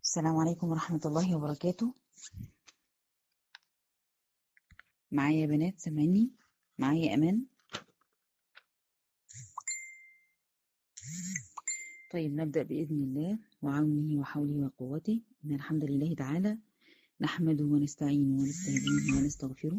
السلام عليكم ورحمة الله وبركاته. معايا يا بنات سامعني؟ معايا يا أمان؟ طيب نبدأ بإذن الله وعونه وحوله وقوته. إن الحمد لله تعالى نحمده ونستعينه ونستهديه ونستغفره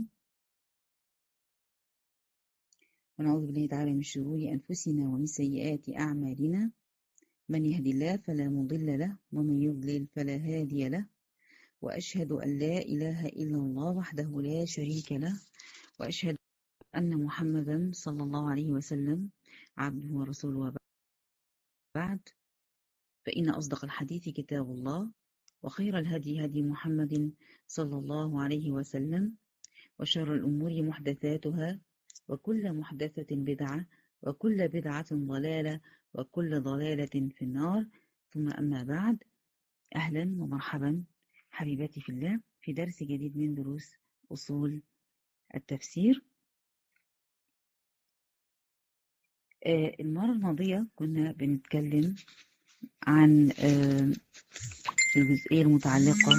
ونعوذ بالله تعالى من شرور أنفسنا ومن سيئات أعمالنا. من يهدي الله فلا مضل له ومن يضلل فلا هادي له، وأشهد أن لا إله إلا الله وحده لا شريك له، وأشهد أن محمدا صلى الله عليه وسلم عبده ورسوله. وبعد، فإن أصدق الحديث كتاب الله، وخير الهدي هدي محمد صلى الله عليه وسلم، وشر الأمور محدثاتها، وكل محدثة بدعة، وكل بدعة ضلالة، وكل ضلالة في النار. ثم أما بعد، أهلا ومرحبا حبيباتي في الله في درس جديد من دروس أصول التفسير. المرة الماضية كنا بنتكلم عن الجزئية المتعلقة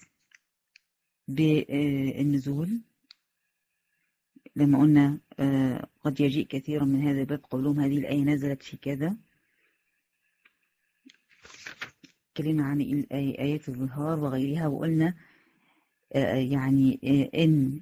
بالنزول، لما قلنا قد يجيء كثيرا من هذا الباب قولهم هذه الآية نزلت في كذا. اتكلمنا عن آيات الظهار وغيرها، وقلنا إن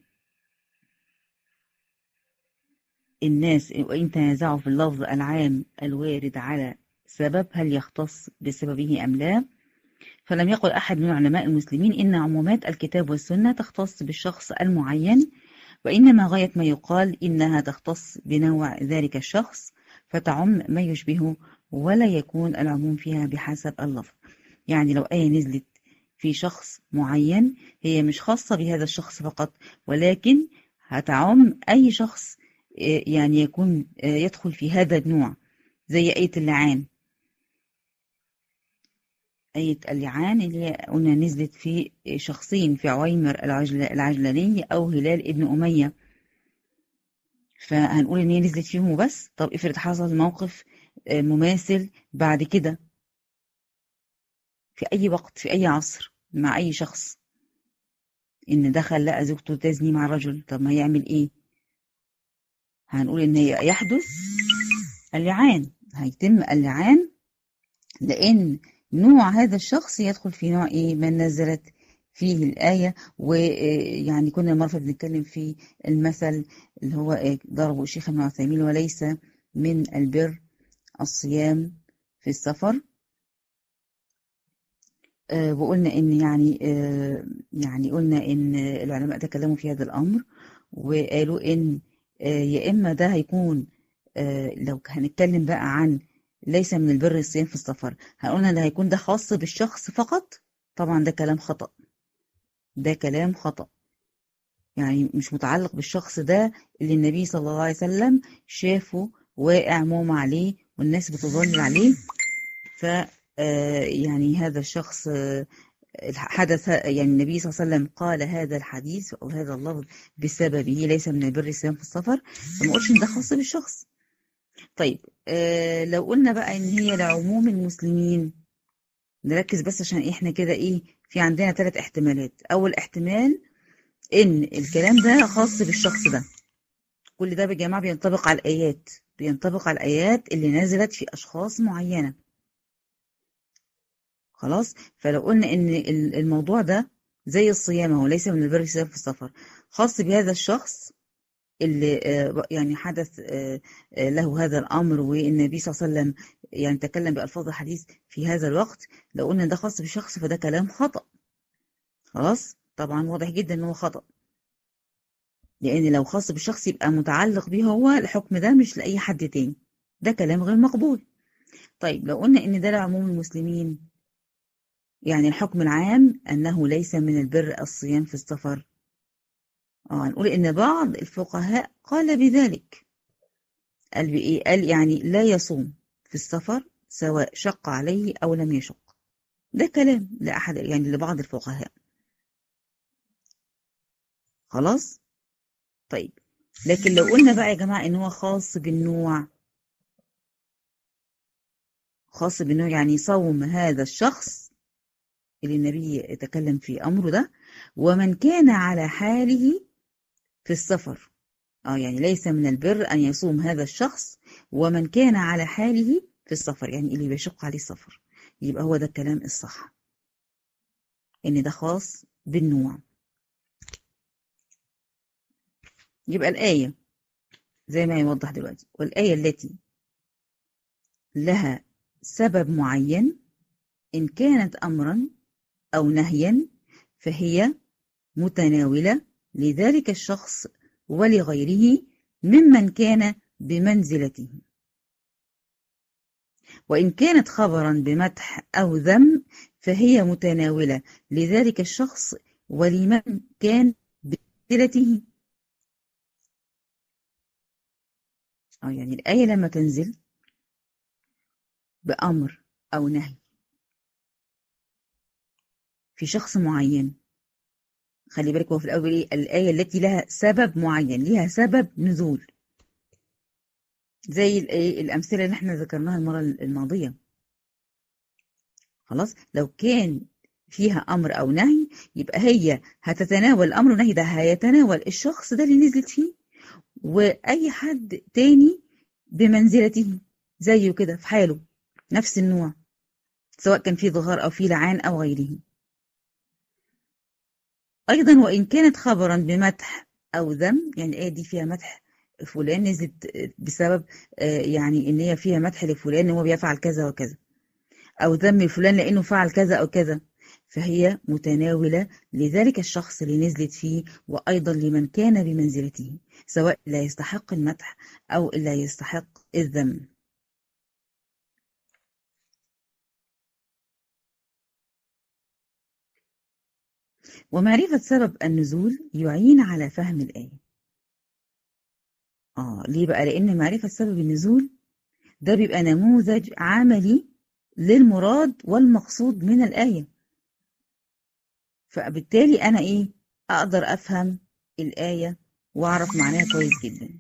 الناس وإن تنازعوا في اللفظ العام الوارد على سبب هل يختص بسببه أم لا، فلم يقل أحد من علماء المسلمين إن عمومات الكتاب والسنة تختص بالشخص المعين، وإنما غاية ما يقال إنها تختص بنوع ذلك الشخص فتعم ما يشبهه، ولا يكون العموم فيها بحسب اللفظ. يعني لو آية نزلت في شخص معين هي مش خاصة بهذا الشخص فقط، ولكن هتعم أي شخص يعني يكون يدخل في هذا النوع، زي آية اللعان. آية اللعان اللي قلنا نزلت في شخصين، في عويمر العجلاني أو هلال ابن أمية، فهنقول إن هي نزلت فيهم وبس. طب افرض حصل موقف مماثل بعد كده في أي وقت في أي عصر مع أي شخص، إن دخل لقى زوجته تزني مع رجل، طب ما هيعمل إيه؟ هنقول إن هي يحدث اللعان، هيتم اللعان، لأن نوع هذا الشخص يدخل في نوع إيه؟ من نزلت فيه الآية. ويعني كنا مرة بنتكلم في المثل اللي هو ضربه الشيخ ابن عثيمين: وليس من البر الصيام في السفر. وقلنا إن يعني قلنا إن العلماء تكلموا في هذا الأمر، وقالوا إن يا إما ده هيكون لو هنتكلم بقى عن ليس من البر الصيام في السفر، هنقولنا ده هيكون ده خاص بالشخص فقط. طبعا ده كلام خطأ، ده كلام خطأ، يعني مش متعلق بالشخص ده اللي النبي صلى الله عليه وسلم شافه واقع مغمى عليه والناس بتظلل عليه، ف يعني هذا الشخص حدث، يعني النبي صلى الله عليه وسلم قال هذا الحديث أو هذا اللفظ بسببه ليس من البر الصيام في السفر، فما قلش إن ده خاص بالشخص. طيب لو قلنا بقى إن هي لعموم المسلمين، نركز بس عشان إحنا كده إيه، في عندنا 3 احتمالات. أول احتمال إن الكلام ده خاص بالشخص ده، كل ده بجماعة بينطبق على الآيات، بينطبق على الآيات اللي نزلت في أشخاص معينة. خلاص، فلو قلنا ان الموضوع ده زي الصيام، هو ليس من البر الصيام في السفر، خاص بهذا الشخص اللي يعني حدث له هذا الامر، والنبي صلى الله عليه وسلم يعني تكلم بألفاظ الحديث في هذا الوقت، لو قلنا ده خاص بالشخص فده كلام خطأ. خلاص، طبعا واضح جدا ان هو خطأ، لان لو خاص بالشخص يبقى متعلق به هو الحكم ده، مش لأي حد تاني، ده كلام غير مقبول. طيب لو قلنا ان ده لعموم المسلمين، يعني الحكم العام أنه ليس من البر الصيام في السفر، نقول إن بعض الفقهاء قال بذلك، قال بإيه؟ قال يعني لا يصوم في السفر سواء شق عليه أو لم يشق. ده كلام لأحد، يعني لبعض الفقهاء. خلاص، طيب لكن لو قلنا بقى يا جماعة إن هو خاص بالنوع، خاص بالنوع يعني صوم هذا الشخص اللي النبي تكلم في أمره ده، ومن كان على حاله في السفر. يعني ليس من البر أن يصوم هذا الشخص ومن كان على حاله في السفر، يعني اللي بيشق عليه السفر. يبقى هو ده الكلام الصح، إن ده خاص بالنوع. يبقى الآية زي ما يوضح دلوقتي، والآية التي لها سبب معين إن كانت أمرا أو نهيا فهي متناولة لذلك الشخص ولغيره ممن كان بمنزلته. وإن كانت خبرا بمدح أو ذم فهي متناولة لذلك الشخص ولمن كان بمنزلته. يعني الآية لما تنزل بأمر أو نهي في شخص معين، خلي بالك هو في الأول إيه؟ الآية التي لها سبب معين، لها سبب نزول، زي الأمثلة اللي احنا ذكرناها المرة الماضية. خلاص، لو كان فيها أمر أو نهي يبقى هي هتتناول الأمر والنهي ده، هيتناول الشخص ده اللي نزلت فيه وأي حد تاني بمنزلته زيه كده في حاله، نفس النوع، سواء كان فيه ظهار أو فيه لعان أو غيره. أيضا وإن كانت خبرا بمدح أو ذم، يعني الآية دي فيها مدح فلان، نزلت بسبب يعني إن هي فيها مدح لفلان إن هو بيفعل كذا وكذا، أو ذم فلان لأنه فعل كذا أو كذا، فهي متناولة لذلك الشخص اللي نزلت فيه وأيضا لمن كان بمنزلته، سواء لا يستحق المدح أو لا يستحق الذم. ومعرفة سبب النزول يعين على فهم الآية. ليه بقى؟ لأن معرفة سبب النزول ده بيبقى نموذج عملي للمراد والمقصود من الآية، فبالتالي أنا أقدر أفهم الآية وأعرف معناها كويس جدا.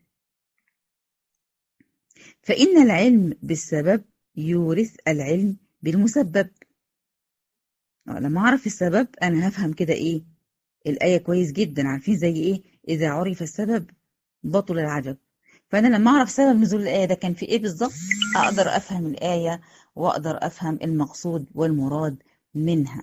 فإن العلم بالسبب يورث العلم بالمسبب. لما أعرف السبب أنا هفهم كده الآية كويس جدا. عارفين زي إذا عرف السبب بطل العجب. فأنا لما أعرف سبب نزول الآية ده كان في بالظبط، أقدر أفهم الآية وأقدر أفهم المقصود والمراد منها.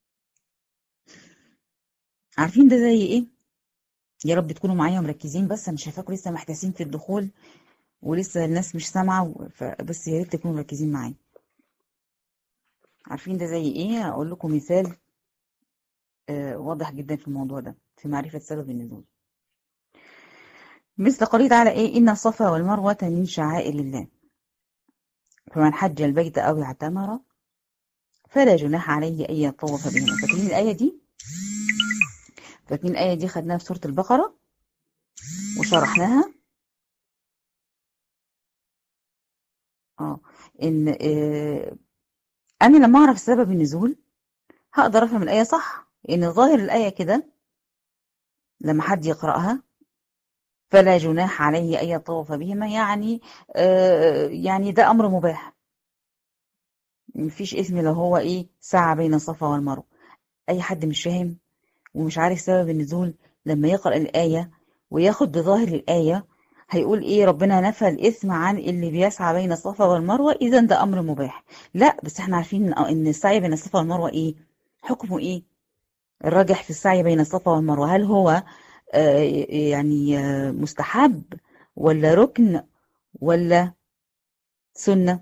عارفين ده زي يا رب تكونوا معايا ومركزين، بس أنا شايفاكم لسه محتاسين في الدخول ولسه الناس مش سامعة، بس يا ريت تكونوا مركزين معايا. عارفين ده زي هقول لكم مثال واضح جدا في الموضوع ده في معرفة سبب النزول. مثل قوله تعالى إن الصفا والمروة من شعائر الله فمن حج البيت أو اعتمر فلا جناح عليه أن يطوف بهما. فاكرين الآية دي؟ خدناها في سورة البقرة وشرحناها. إن أنا لما أعرف سبب النزول هقدر أفهم الآية صح، إن ظاهر الآية كده لما حد يقرأها فلا جناح عليه أن يطوف بهما، يعني ده أمر مباح، مفيش إثم لو هو سعى بين الصفا والمروة. أي حد مش فاهم ومش عارف سبب النزول لما يقرأ الآية وياخد بظاهر الآية هيقول ربنا نفى الإثم عن اللي بيسعى بين الصفا والمروة، إذا ده أمر مباح. لا، بس احنا عارفين إن السعي بين الصفا والمروة حكمه الراجح في السعي بين الصفا والمروة، هل هو يعني مستحب ولا ركن ولا سنة؟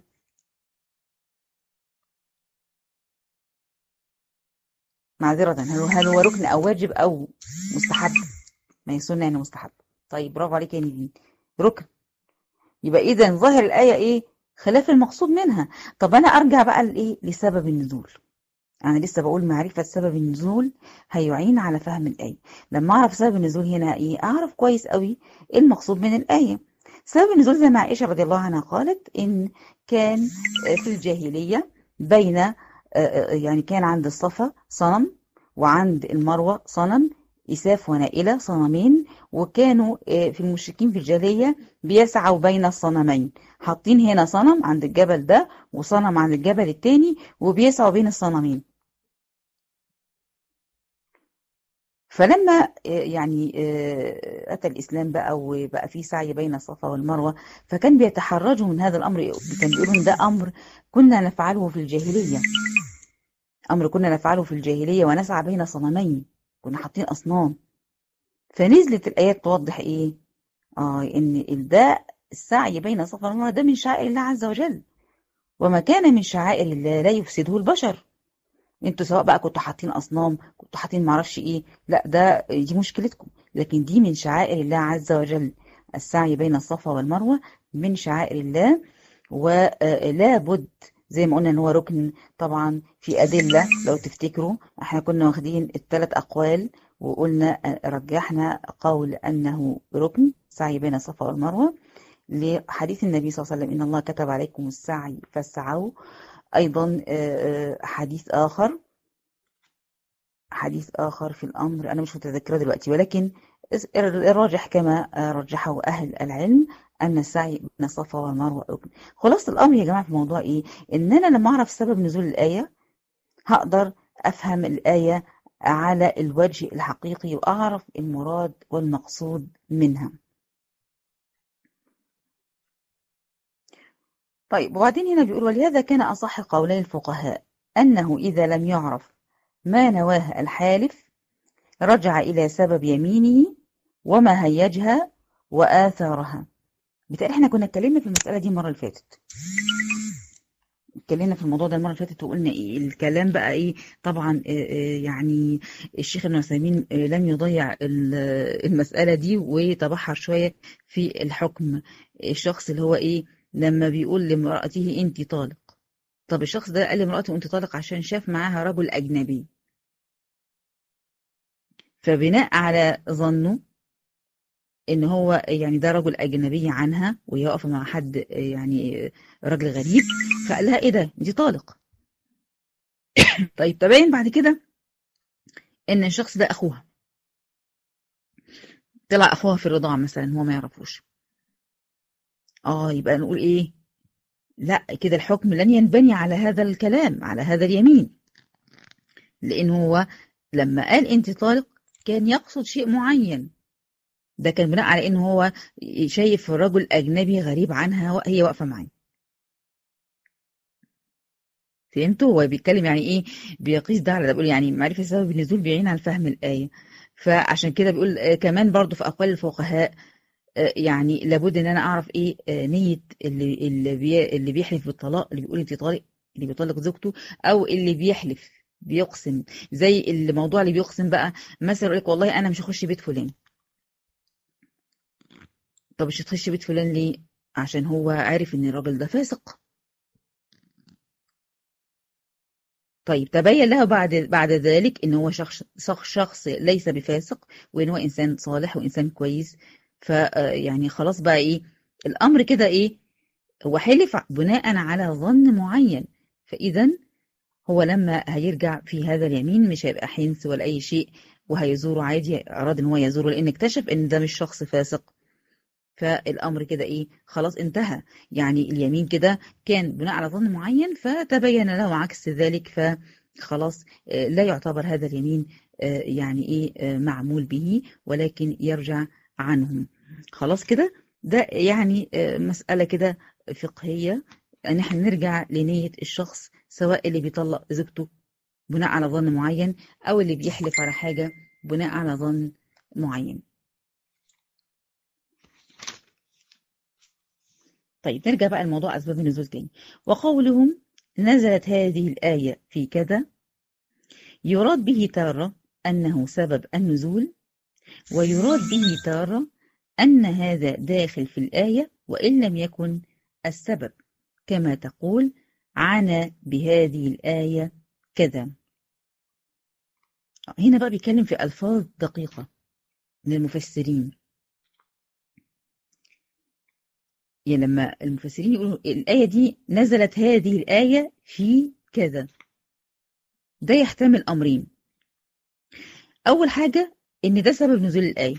معذرة، هل هو ركن أو واجب أو مستحب؟ ما هي سنة يعني مستحب. طيب برافو عليك يا نيفين، ركن. يبقى إذا ظاهر الآية خلاف المقصود منها. طب أنا أرجع بقى لسبب النزول. أنا لسه بقول معرفة سبب النزول هيعين على فهم الآية. لما أعرف سبب النزول هنا أعرف كويس قوي المقصود من الآية. سبب النزول زي ما عائشة رضي الله عنها قالت إن كان في الجاهلية بين يعني كان عند الصفا صنم وعند المروة صنم، إساف ونائلة، صنمين، وكانوا في المشركين في الجاهلية بيسعوا بين الصنمين، حاطين هنا صنم عند الجبل ده وصنم عند الجبل التاني وبيسعوا بين الصنمين. فلما يعني أتى الإسلام بقى وبقى فيه سعي بين الصفا والمروة، فكان بيتحرجوا من هذا الأمر، كان بيقولوا إن ده أمر كنا نفعله في الجاهلية، أمر كنا نفعله في الجاهلية ونسعى بين صنمين، كنا حاطين أصنام. فنزلت الآيات توضح إيه؟ إن ده السعي بين الصفا والمروة ده من شعائر الله عز وجل، وما كان من شعائر الله لا يفسده البشر. انتوا سواء بقى كنتوا حاطين اصنام، كنتوا حاطين معرفش ايه، لا دي مشكلتكم، لكن دي من شعائر الله عز وجل. السعي بين الصفا والمروة من شعائر الله، ولا بد زي ما قلنا ان هو ركن. طبعا في ادله، لو تفتكروا احنا كنا واخدين الثلاث اقوال وقلنا رجحنا قول انه ركن سعي بين الصفا والمروه لحديث النبي صلى الله عليه وسلم ان الله كتب عليكم السعي فاسعوا. أيضا حديث آخر في الأمر أنا مش متذكرة دلوقتي، ولكن الراجح كما رجحه أهل العلم أن السعي بين الصفا والمروة ركن. خلاصة الأمر يا جماعة في موضوع إيه؟ إن أنا لما أعرف سبب نزول الآية هقدر أفهم الآية على الوجه الحقيقي وأعرف المراد والمقصود منها. طيب وبعدين هنا بيقول ولهذا كان أصح قولي الفقهاء أنه إذا لم يعرف ما نواه الحالف رجع إلى سبب يمينه وما هيجها وآثارها. بالتالي احنا كنا اتكلمنا في المسألة دي المرة اللي فاتت، اتكلمنا في الموضوع ده المرة اللي فاتت وقلنا ايه الكلام بقى ايه. طبعا يعني الشيخ ابن عثيمين لم يضيع المسألة دي وتبحر شوية في الحكم. الشخص اللي هو ايه لما بيقول لامرأته انت طالق، طب الشخص ده قال لامرأته انت طالق عشان شاف معاها رجل أجنبي، فبناء على ظنه ان هو يعني ده رجل اجنبي عنها وهي واقفه مع حد يعني راجل غريب، فقال لها ايه ده دي طالق. طيب تبين بعد كده ان الشخص ده اخوها، طلع اخوها في الرضاعه مثلا هو ما يعرفوش، يبقى نقول ايه؟ لا كده الحكم لن ينبني على هذا الكلام، على هذا اليمين، لان هو لما قال انت طالق كان يقصد شيء معين، ده كان بناء على ان هو شايف رجل اجنبي غريب عنها وهي واقفه معاه. فهمتوا؟ هو بيتكلم يعني ايه؟ بيقيس ده على ده، بيقول يعني معرفة سبب النزول بيعين على فهم الآية. فعشان كده بيقول كمان برضو في أقوال الفقهاء يعني لابد ان انا اعرف ايه نية اللي بيحلف بالطلاق، اللي بيقول انت طالق، اللي بيطلق زوجته، او اللي بيحلف بيقسم زي الموضوع اللي بيقسم بقى مثلا يقول لك والله انا مش هخش بيت فلان. طب مش هتخش بيت فلان ليه؟ عشان هو عارف ان الراجل ده فاسق. طيب تبين له بعد ذلك ان هو شخص ليس بفاسق، وان هو انسان صالح وانسان كويس. ف يعني خلاص بقى ايه الامر كده ايه؟ هو حلف بناء على ظن معين، فاذا هو لما هيرجع في هذا اليمين مش هيبقى حنث ولا اي شيء، وهيزوره عادي، اراد ان هو يزوره لان اكتشف ان ده مش شخص فاسق. فالامر كده ايه؟ خلاص انتهى. يعني اليمين كده كان بناء على ظن معين فتبين له عكس ذلك، فخلاص لا يعتبر هذا اليمين يعني ايه معمول به، ولكن يرجع عنهم. خلاص كده ده يعني مسألة كده فقهية، ان احنا نرجع لنية الشخص سواء اللي بيطلق زوجته بناء على ظن معين او اللي بيحلف على حاجة بناء على ظن معين. طيب نرجع بقى لموضوع أسباب النزول تاني. وقولهم نزلت هذه الآية في كذا يراد به تارة أنه سبب النزول، ويراد به تارة أن هذا داخل في الآية وإن لم يكن السبب، كما تقول عانى بهذه الآية كذا. هنا بقى بيتكلم في ألفاظ دقيقة من المفسرين. يعني لما المفسرين يقولوا الآية دي نزلت هذه الآية في كذا، ده يحتمل أمرين. أول حاجة إن ده سبب نزول الآية.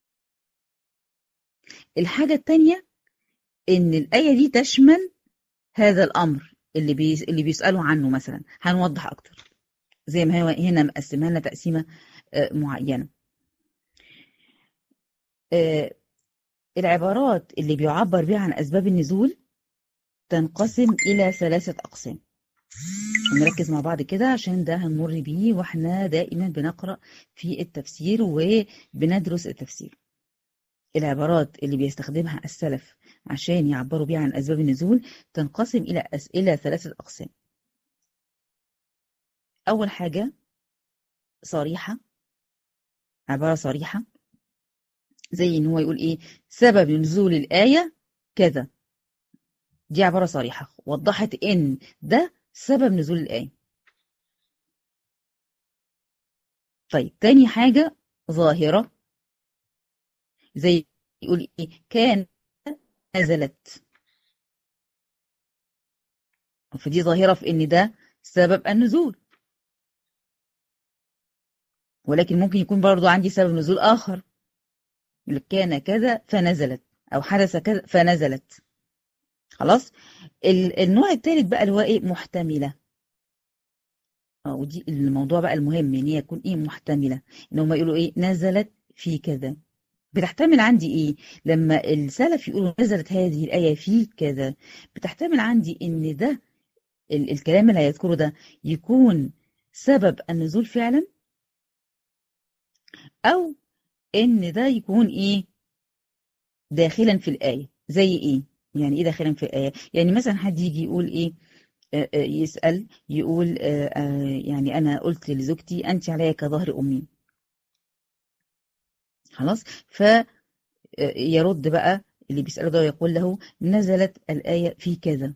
الحاجة التانية إن الآية دي تشمل هذا الأمر اللي بيسألوا عنه مثلا. هنوضح أكتر زي ما هو هنا مقسمها لنا تقسيمة معينة. آه، العبارات اللي بيعبر بها عن أسباب النزول تنقسم إلى 3 أقسام. ونركز مع بعض كده عشان ده هنمر بيه واحنا دائما بنقرأ في التفسير وبندرس التفسير. العبارات اللي بيستخدمها السلف عشان يعبروا بيها عن أسباب النزول تنقسم إلى 3 أقسام. أول حاجة صريحة، عبارة صريحة زي إن هو يقول إيه سبب نزول الآية كذا. دي عبارة صريحة وضحت إن ده سبب نزول الآية. طيب تاني حاجة ظاهرة، زي يقول إيه كان نزلت، فدي ظاهرة في إن ده سبب النزول. ولكن ممكن يكون برضو عندي سبب نزول آخر، يقول كان كذا فنزلت، أو حدث كذا فنزلت. خلاص. النوع الثالث بقى اللي هو إيه محتملة. ودي الموضوع بقى المهم ان هي يكون ايه محتمله، ان هم يقولوا ايه نزلت في كذا. بتحتمل عندي ايه لما السلف يقولوا نزلت هذه الايه في كذا؟ بتحتمل عندي ان ده الكلام اللي هيذكره ده يكون سبب النزول فعلا، او ان ده يكون ايه داخلا في الايه. زي ايه يعني ايه داخلا في الايه؟ يعني مثلا حد يجي يقول ايه يسأل يقول يعني أنا قلت لزوجتي أنت عليا كظهر أمي. خلاص. فيرد بقى اللي بيسأله ده ويقول له نزلت الآية في كذا.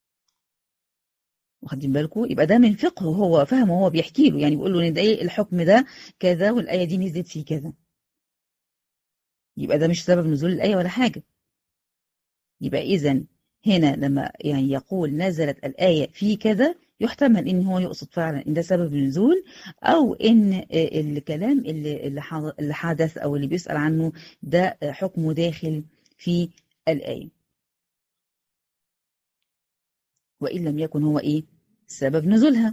واخدين بالكم؟ يبقى ده من فقهه، هو فهمه، هو بيحكي له، يعني بيقول له ان ده ايه الحكم ده كذا والآية دي نزلت في كذا. يبقى ده مش سبب نزول الآية ولا حاجة. يبقى إذن هنا لما يعني يقول نزلت الآية في كذا يحتمل إن هو يقصد فعلا إن ده سبب النزول، أو إن الكلام اللي حدث أو اللي بيسأل عنه ده حكمه داخل في الآية، وإن لم يكن هو إيه سبب نزولها.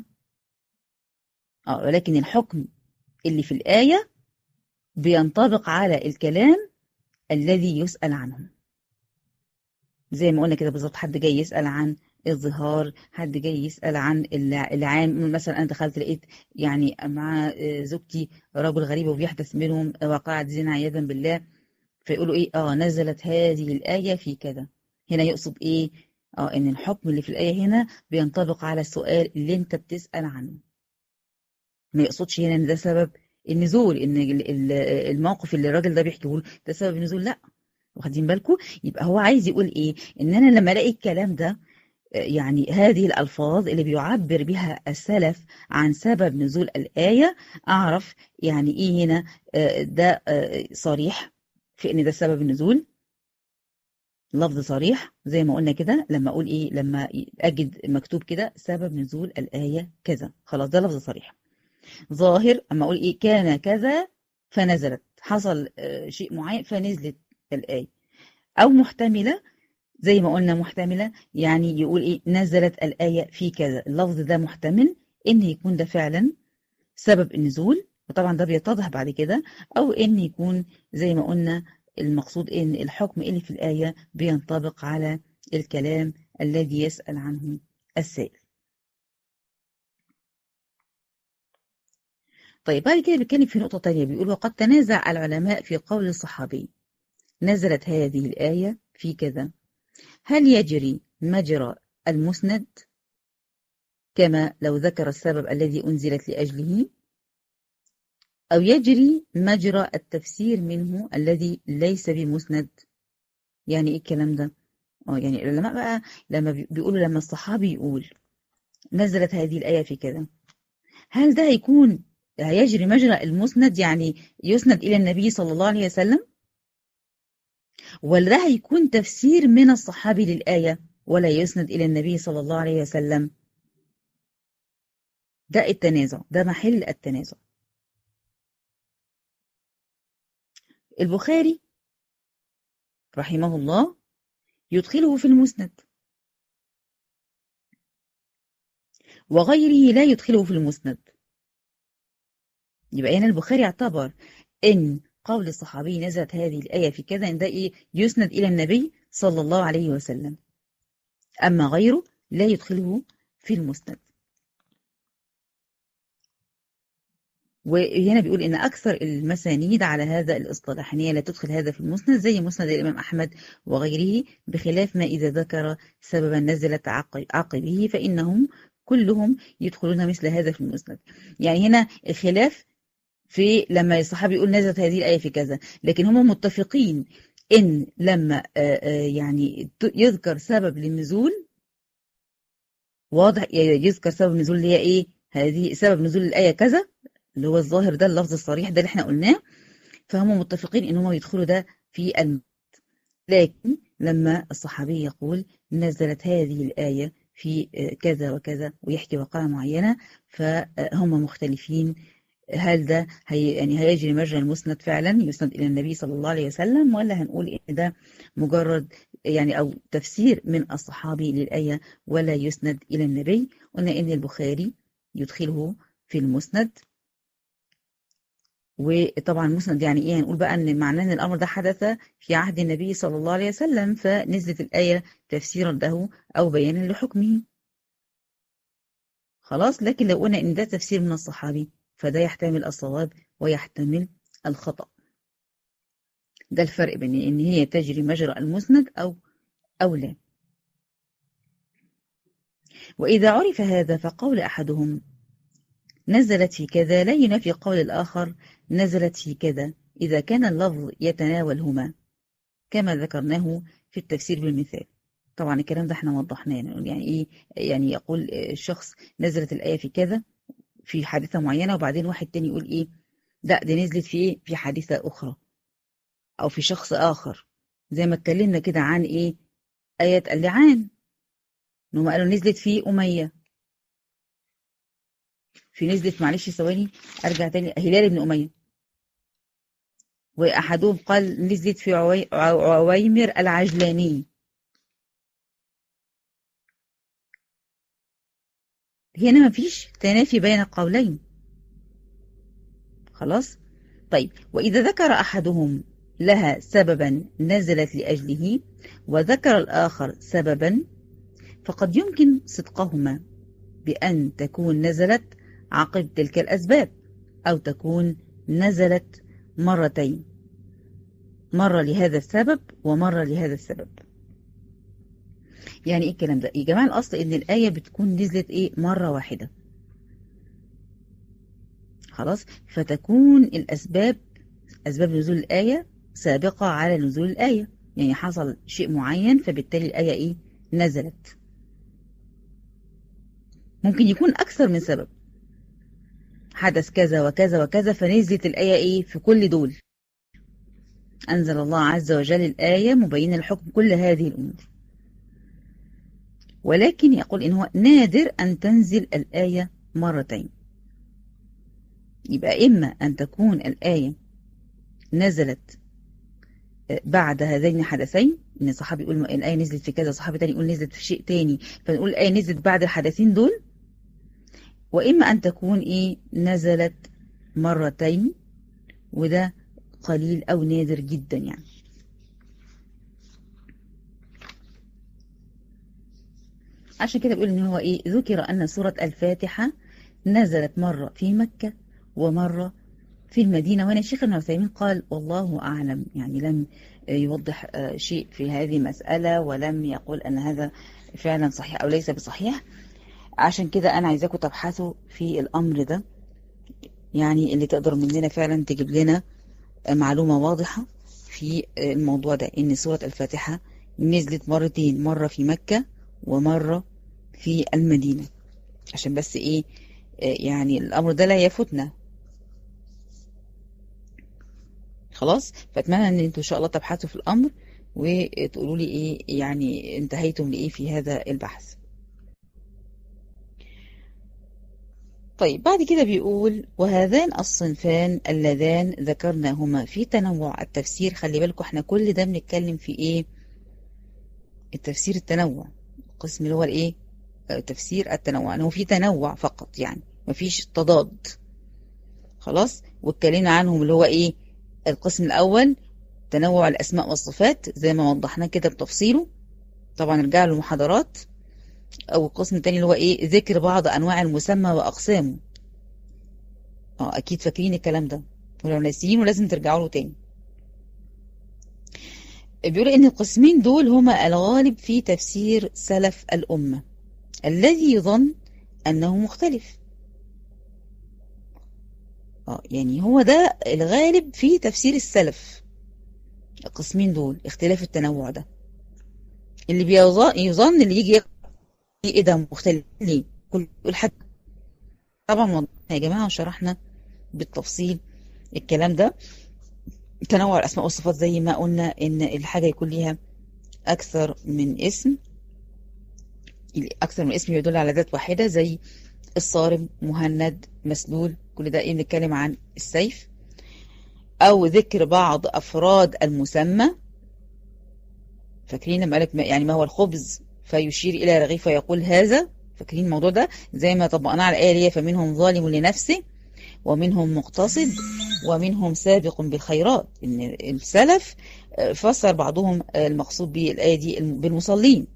ولكن الحكم اللي في الآية بينطبق على الكلام الذي يسأل عنه. زي ما قلنا كده بالظبط، حد جاي يسأل عن الظهار، حد جاي يسأل عن العام. مثلا أنا دخلت لقيت يعني مع زوجتي رجل غريب وبيحدث منهم واقعة زنا عياذا بالله، فيقولوا إيه نزلت هذه الآية في كذا. هنا يقصد إيه إن الحكم اللي في الآية هنا بينطبق على السؤال اللي أنت بتسأل عنه. ما يقصدش هنا إن ده سبب النزول، إن الموقف اللي الراجل ده بيحكيه له ده سبب النزول، لا. واخدين بالكم؟ يبقى هو عايز يقول ايه ان انا لما الاقي الكلام ده يعني هذه الالفاظ اللي بيعبر بها السلف عن سبب نزول الايه، اعرف يعني ايه هنا ده صريح في ان ده سبب النزول، لفظ صريح زي ما قلنا كده. لما اقول ايه لما اجد مكتوب كده سبب نزول الايه كذا، خلاص ده لفظ صريح. ظاهر اما اقول ايه كان كذا فنزلت، حصل شيء معين فنزلت الايه. او محتمله، زي ما قلنا محتملة يعني يقول إيه نزلت الآية في كذا. اللفظ ده محتمل إن يكون ده فعلا سبب النزول، وطبعا ده بيتضح بعد كده، أو إن يكون زي ما قلنا المقصود إن الحكم اللي في الآية بينطبق على الكلام الذي يسأل عنه السائل. طيب بعد كده بيتكلم في نقطة تانية، بيقول وقد تنازع العلماء في قول الصحابي نزلت هذه الآية في كذا، هل يجري مجرى المسند كما لو ذكر السبب الذي أنزلت لأجله، أو يجري مجرى التفسير منه الذي ليس بمسند؟ يعني إيه الكلام ده؟ يعني العلماء بقى لما بيقولوا لما الصحابي يقول نزلت هذه الآية في كذا، هل ده هيجري مجرى المسند، يعني يسند إلى النبي صلى الله عليه وسلم، ولا ده هيكون تفسير من الصحابي للآية ولا يسند إلى النبي صلى الله عليه وسلم؟ ده التنازع، ده محل التنازع. البخاري رحمه الله يدخله في المسند، وغيره لا يدخله في المسند. يبقى هنا البخاري اعتبر ان قول الصحابي نزلت هذه الآية في كذا، إن ده إيه يسند إلى النبي صلى الله عليه وسلم، أما غيره لا يدخله في المسند. وهنا بيقول إن أكثر المسانيد على هذا الاصطلاح إن هي لا تدخل هذا في المسند، زي مسند الإمام أحمد وغيره، بخلاف ما إذا ذكر سببا نزلت عقبه فإنهم كلهم يدخلون مثل هذا في المسند. يعني هنا الخلاف في لما الصحابي يقول نزلت هذه الآية في كذا، لكن هم متفقين إن لما يعني يذكر سبب للنزول واضح، يذكر سبب النزول اللي هي إيه، هذه سبب نزول الآية كذا، اللي هو الظاهر ده اللفظ الصريح ده اللي احنا قلناه، فهم متفقين ان هم يدخلوا ده في لكن لما الصحابي يقول نزلت هذه الآية في كذا وكذا ويحكي وقائع معينة، فهم مختلفين. هل ده يعني هيجري مجرى المسند فعلا يسند إلى النبي صلى الله عليه وسلم، ولا هنقول إن ده مجرد يعني أو تفسير من الصحابي للآية ولا يسند إلى النبي؟ قلنا إن البخاري يدخله في المسند. وطبعا مسند يعني ايه، هنقول بقى ان معناه ان الامر ده حدث في عهد النبي صلى الله عليه وسلم، فنزلت الآية تفسيرا له او بيانا لحكمه. خلاص، لكن لو قلنا ان ده تفسير من الصحابي فده يحتمل الصواب ويحتمل الخطأ. ده الفرق بين ان هي تجري مجرى المسند او لا. واذا عرف هذا فقول احدهم نزلت في كذا لا ينافي قول الآخر نزلت في كذا إذا كان اللفظ يتناولهما، كما ذكرناه في التفسير بالمثال. طبعا الكلام ده احنا وضحناه، يعني ايه، يعني يقول الشخص نزلت الآية في كذا في حادثة معينة، وبعدين واحد تاني يقول ايه، لا دي نزلت في ايه، في حادثة أخرى أو في شخص آخر، زي ما اتكلمنا كده عن ايه، آية اللعان، ان هم قالوا نزلت في أمية، في نزلت، معلش ثواني ارجع تاني، هلال بن أمية، وأحدهم قال نزلت في عويمر العجلاني. هنا ما فيش تنافي بين القولين. خلاص. طيب، وإذا ذكر أحدهم لها سببا نزلت لأجله وذكر الآخر سببا، فقد يمكن صدقهما بأن تكون نزلت عقب تلك الأسباب، أو تكون نزلت مرتين، مرة لهذا السبب ومرة لهذا السبب. يعني ايه الكلام ده يا جماعة؟ الأصل ان الآية بتكون نزلت ايه، مرة واحدة. خلاص، فتكون الأسباب، أسباب نزول الآية سابقة على نزول الآية، يعني حصل شيء معين فبالتالي الآية ايه، نزلت. ممكن يكون أكثر من سبب، حدث كذا وكذا وكذا فنزلت الآية ايه في كل دول، أنزل الله عز وجل الآية مبينة لحكم كل هذه الأمور. ولكن يقول إن هو نادر أن تنزل الآية مرتين، يبقى إما أن تكون الآية نزلت بعد هذين الحدثين، إن الصحابي يقول الآية نزلت في كذا، صحابي تاني يقول نزلت في شيء تاني، فنقول الآية نزلت بعد الحدثين دول. وإما أن تكون إيه، نزلت مرتين، وده قليل أو نادر جدا يعني. عشان كده بيقول إن هو إيه، ذكر أن سورة الفاتحة نزلت مرة في مكة ومرة في المدينة. وهنا الشيخ ابن عثيمين قال والله أعلم، يعني لم يوضح شيء في هذه المسألة، ولم يقول أن هذا فعلا صحيح أو ليس بصحيح. عشان كده أنا عايزاكم تبحثوا في الأمر ده، يعني اللي تقدر مننا فعلا تجيب لنا معلومة واضحة في الموضوع ده، إن سورة الفاتحة نزلت مرتين، مرة في مكة ومرة في المدينة، عشان بس إيه، يعني الأمر ده لا يفوتنا. خلاص، فأتمنى أن انتوا إن شاء الله تبحثوا في الأمر وتقولوا لي إيه، يعني انتهيتم لإيه في هذا البحث. طيب، بعد كده بيقول وهذان الصنفان اللذان ذكرناهما في تنوع التفسير. خلي بالكم احنا كل ده بنتكلم في ايه، التفسير التنوع، القسم اللي هو الايه، تفسير التنوع، انه في تنوع فقط، يعني مفيش تضاد. خلاص، واتكلمنا عنهم اللي هو ايه، القسم الأول تنوع الأسماء والصفات زي ما وضحنا كده بتفصيله، طبعا ارجع له المحاضرات. أو القسم الثاني اللي هو إيه؟ ذكر بعض أنواع المسمى وأقسامه. أكيد فاكرين الكلام ده، ولو ناسيينه لازم ترجعوا له تاني. بيقول إن القسمين دول هما الغالب في تفسير سلف الأمة الذي يظن أنه مختلف. يعني هو ده الغالب في تفسير السلف، القسمين دول، اختلاف التنوع ده. اللي يظن اللي يجي ايه ده مختلف ليه؟ كل حد طبعا وضحنا يا جماعة وشرحنا بالتفصيل الكلام ده. تنوع الأسماء والصفات زي ما قلنا إن الحاجة يكون ليها أكثر من اسم، أكثر من اسم يدل على ذات واحدة، زي الصارم، مهند، مسلول، كل ده بنتكلم عن السيف. أو ذكر بعض أفراد المسمى، فاكرين لما قالك يعني ما هو الخبز فيشير إلى رغيف فيقول هذا، فاكرين الموضوع ده زي ما طبقناه على الآية اللي هي فمنهم ظالم لنفسه ومنهم مقتصد ومنهم سابق بالخيرات. إن السلف فسر بعضهم المقصود بالآية دي بالمصلين،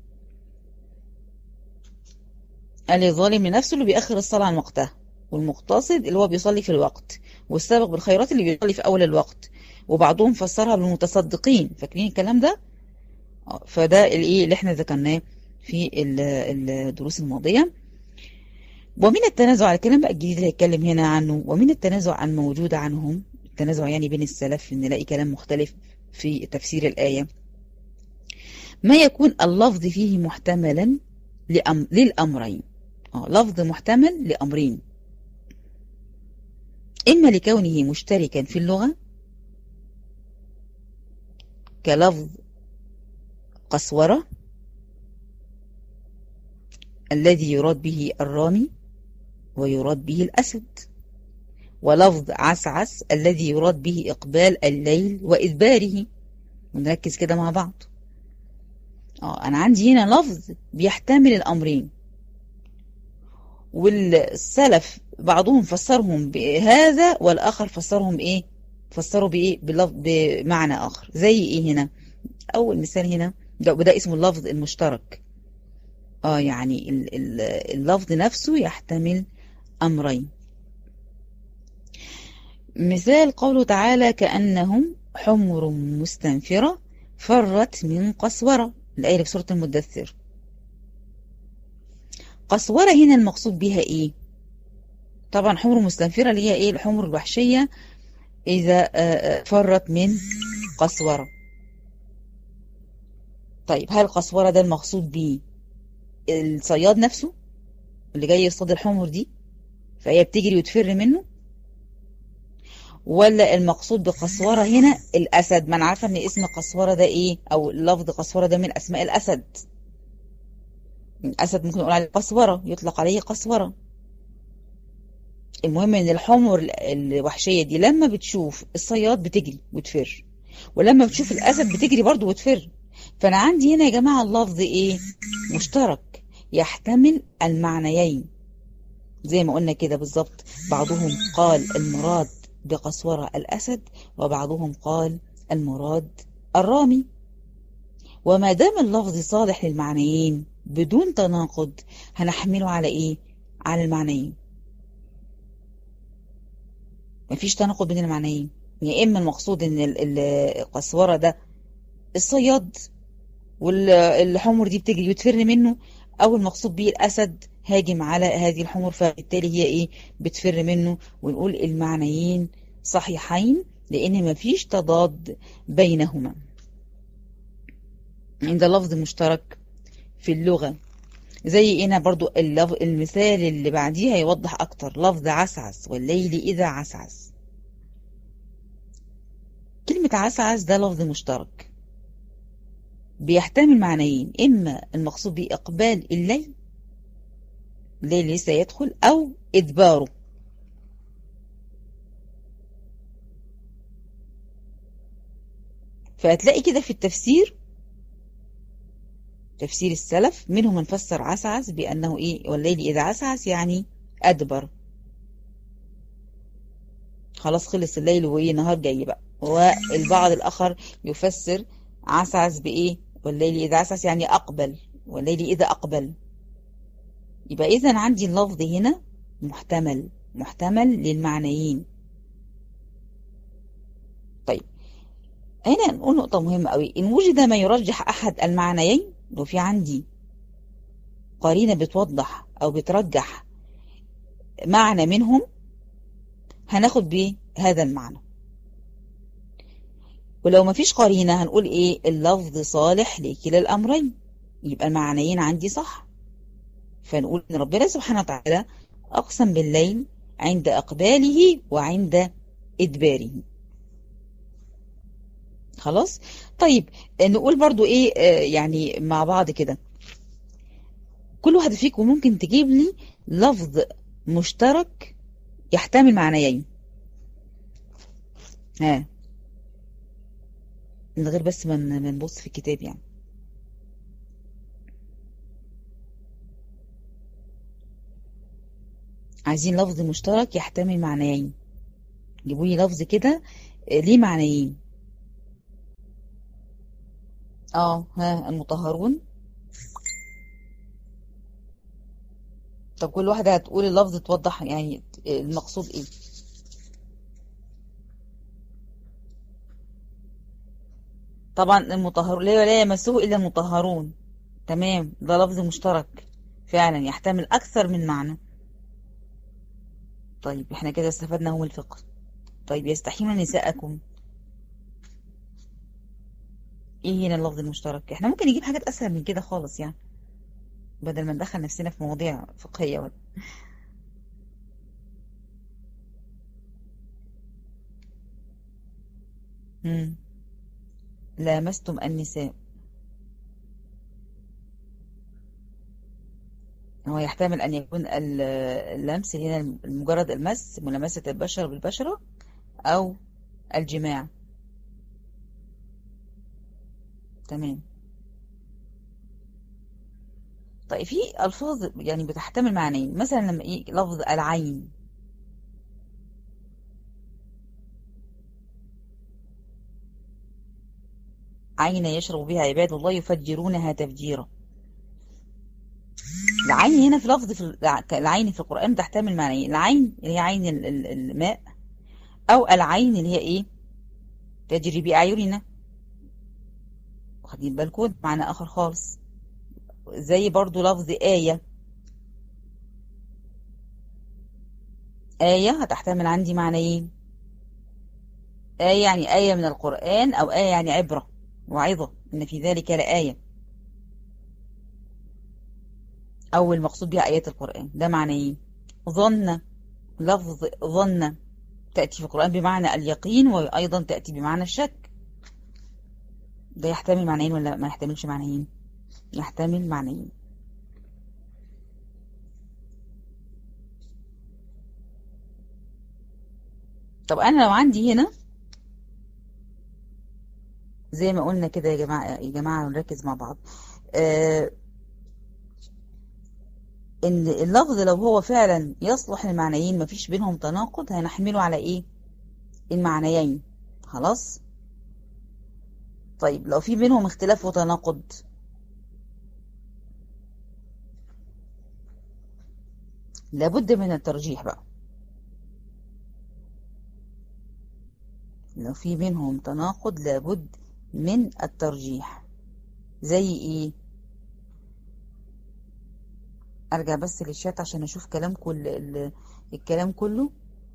قال الظالم لنفسه اللي بيأخر الصلاة عن وقتها، والمقتصد اللي هو بيصلي في الوقت، والسابق بالخيرات اللي بيصلي في أول الوقت. وبعضهم فسرها بالمتصدقين، فاكرين الكلام ده؟ فده اللي احنا ذكرناه في الدروس الماضية. ومن التنازع على الكلام بقى الجديد اللي هيتكلم هنا عنه، ومن التنازع عن موجود عنهم، التنازع يعني بين السلف ان نلاقي كلام مختلف في تفسير الآية، ما يكون اللفظ فيه محتملا للأمرين. لفظ محتمل لأمرين، إما لكونه مشتركا في اللغة كلفظ قسورة الذي يراد به الرامي ويراد به الأسد، ولفظ عسعس الذي يراد به إقبال الليل وإدباره. ونركز كده مع بعض. أنا عندي هنا لفظ بيحتمل الأمرين، والسلف بعضهم فسرهم بهذا والآخر فسرهم بإيه؟ فسروا بإيه؟ بمعنى آخر. زي إيه هنا؟ أول مثال هنا ده اسمه اللفظ المشترك. يعني اللفظ نفسه يحتمل أمرين. مثال قوله تعالى كأنهم حمر مستنفرة فرت من قسورة، الآية في سورة المدثر. قسورة هنا المقصود بها إيه؟ طبعا حمر مستنفرة اللي هي إيه؟ الحمر الوحشية إذا فرت من قسورة. طيب هل القسورة ده المقصود بيه الصياد نفسه اللي جاي يصطاد الحمر دي فهي بتجري وتفر منه، ولا المقصود بقسورة هنا الأسد؟ ما أنا عارفة إن اسم قسورة ده إيه، أو لفظ قسورة ده من أسماء الأسد. الأسد ممكن نقول عليه قسورة، يطلق عليه قسورة. المهم إن الحمر الوحشية دي لما بتشوف الصياد بتجري وتفر، ولما بتشوف الأسد بتجري برضو وتفر. فأنا عندي هنا يا جماعة اللفظ إيه؟ مشترك يحتمل المعنيين زي ما قلنا كده بالظبط. بعضهم قال المراد بقسورة الأسد، وبعضهم قال المراد الرامي. وما دام اللفظ صالح للمعنيين بدون تناقض هنحمله على إيه؟ على المعنيين. مفيش تناقض بين المعنيين. يا إما المقصود إن القسورة ده الصياد والحمر دي بتجري وتفر منه، أو المقصود به الأسد هاجم على هذه الحمر فبالتالي هي إيه؟ بتفر منه. ونقول المعنيين صحيحين لأن مفيش تضاد بينهما عند لفظ مشترك في اللغة. زي هنا برضو المثال اللي بعديه هيوضح أكتر. لفظ عسعس والليل إذا عسعس. كلمة عسعس ده لفظ مشترك بيحتمل معنيين، إما المقصود به إقبال الليل لسه يدخل، أو إدباره. فهتلاقي كده في التفسير، تفسير السلف، منهم من فسر عسعس بأنه إيه؟ والليل إذا عسعس يعني أدبر، خلاص خلص الليل وإيه؟ نهار جاي بقى. والبعض الآخر يفسر عسعس بإيه؟ والليل إذا عسعس يعني أقبل، والليل إذا أقبل. يبقى إذن عندي اللفظ هنا محتمل للمعنيين. طيب هنا نقول نقطة مهمة قوي، إن وجد ما يرجح أحد المعنيين، لو في عندي قرينة بتوضح أو بترجح معنى منهم، هناخد بهذا المعنى. ولو ما فيش قرينة هنقول إيه؟ اللفظ صالح لكلا الأمرين، يبقى المعنيين عندي صح. فنقول إن ربنا سبحانه وتعالى أقسم بالليل عند إقباله وعند إدباره. خلاص. طيب نقول برضو إيه يعني مع بعض كده، كل واحد فيكم ممكن تجيب لي لفظ مشترك يحتمل معنيين. ها، من غير بس ما نبص في الكتاب يعني. عايزين لفظ مشترك يحتمل معنيين، جيبوا لي لفظ كده ليه معنيين. ها، المطهرون. طب كل واحدة هتقول اللفظ توضح يعني المقصود ايه. طبعا المطهرون لا يمسه الا المطهرون. تمام، ده لفظ مشترك فعلا يحتمل اكثر من معنى. طيب احنا كده استفدنا هو الفقه. طيب يستحيون نساءكم، ايه هنا اللفظ المشترك؟ احنا ممكن نجيب حاجات اسهل من كده خالص يعني، بدل ما ندخل نفسنا في مواضيع فقهية ولا. مم. لامستم النساء، هو يحتمل أن يكون اللمس هنا مجرد المس، ملامسة البشرة بالبشرة، أو الجماع. تمام. طيب في ألفاظ يعني بتحتمل معنيين، مثلا لما إيه لفظ العين، عين يشرب بها عباد الله يفجرونها تفجيرا. العين هنا في لفظ العين في القرآن تحتمل معنيين، العين اللي هي عين الماء، أو العين اللي هي إيه تجري بأعيننا. واخدين بالكم معنى آخر خالص. زي برضو لفظ آية، آية هتحتمل عندي معنيين، آية يعني آية من القرآن، أو آية يعني عبرة وعظة، إن في ذلك لآية، أو المقصود بها آيات القرآن، ده معنيين. ظن، لفظ ظن تأتي في القرآن بمعنى اليقين، وأيضا تأتي بمعنى الشك. ده يحتمل معنيين ولا ما يحتملش معنيين؟ يحتمل معنيين. طب أنا لو عندي هنا زي ما قلنا كده، يا جماعة نركز مع بعض، إن اللفظ لو هو فعلا يصلح للمعنيين مفيش بينهم تناقض، هنحمله على إيه؟ المعنيين. خلاص. طيب لو في بينهم اختلاف وتناقض، لابد من الترجيح بقى. لو في بينهم تناقض لابد من الترجيح. زي ايه؟ ارجع بس للشات عشان اشوف كلام الكلام كله.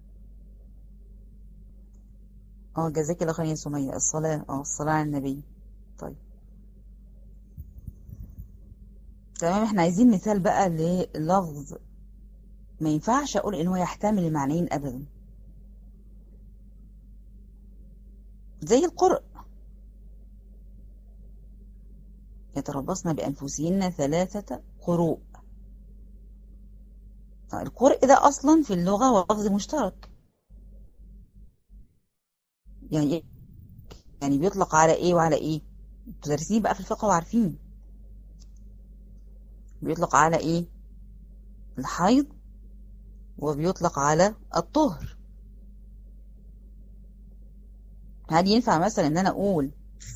جزاك الله خير يا سمية. الصلاة على النبي. طيب تمام، احنا عايزين مثال بقى للفظ ما ينفعش اقول ان هو يحتمل المعنيين ابدا. زي القرء، يتربصن بأنفسهن 3 قروء. القرء ده أصلا في اللغة هو لفظ مشترك. يعني إيه؟ يعني بيطلق على إيه وعلى إيه؟ مدرسين بقى في الفقه وعارفين بيطلق على إيه؟ الحيض، وبيطلق على الطهر. هل ينفع مثلا ان انا اقول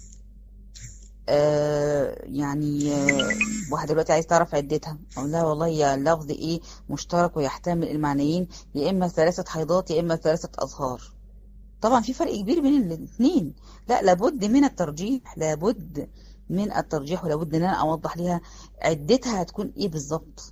يعني واحدة دلوقتي عايز تعرف عدتها، اقول لها والله يا اللفظ ايه مشترك ويحتمل المعنيين، يا اما 3 حيضات يا اما 3 أظهار. طبعا في فرق كبير بين الاثنين. لا، لابد من الترجيح، لابد من الترجيح، ولابد ان انا اوضح لها عدتها هتكون ايه بالظبط.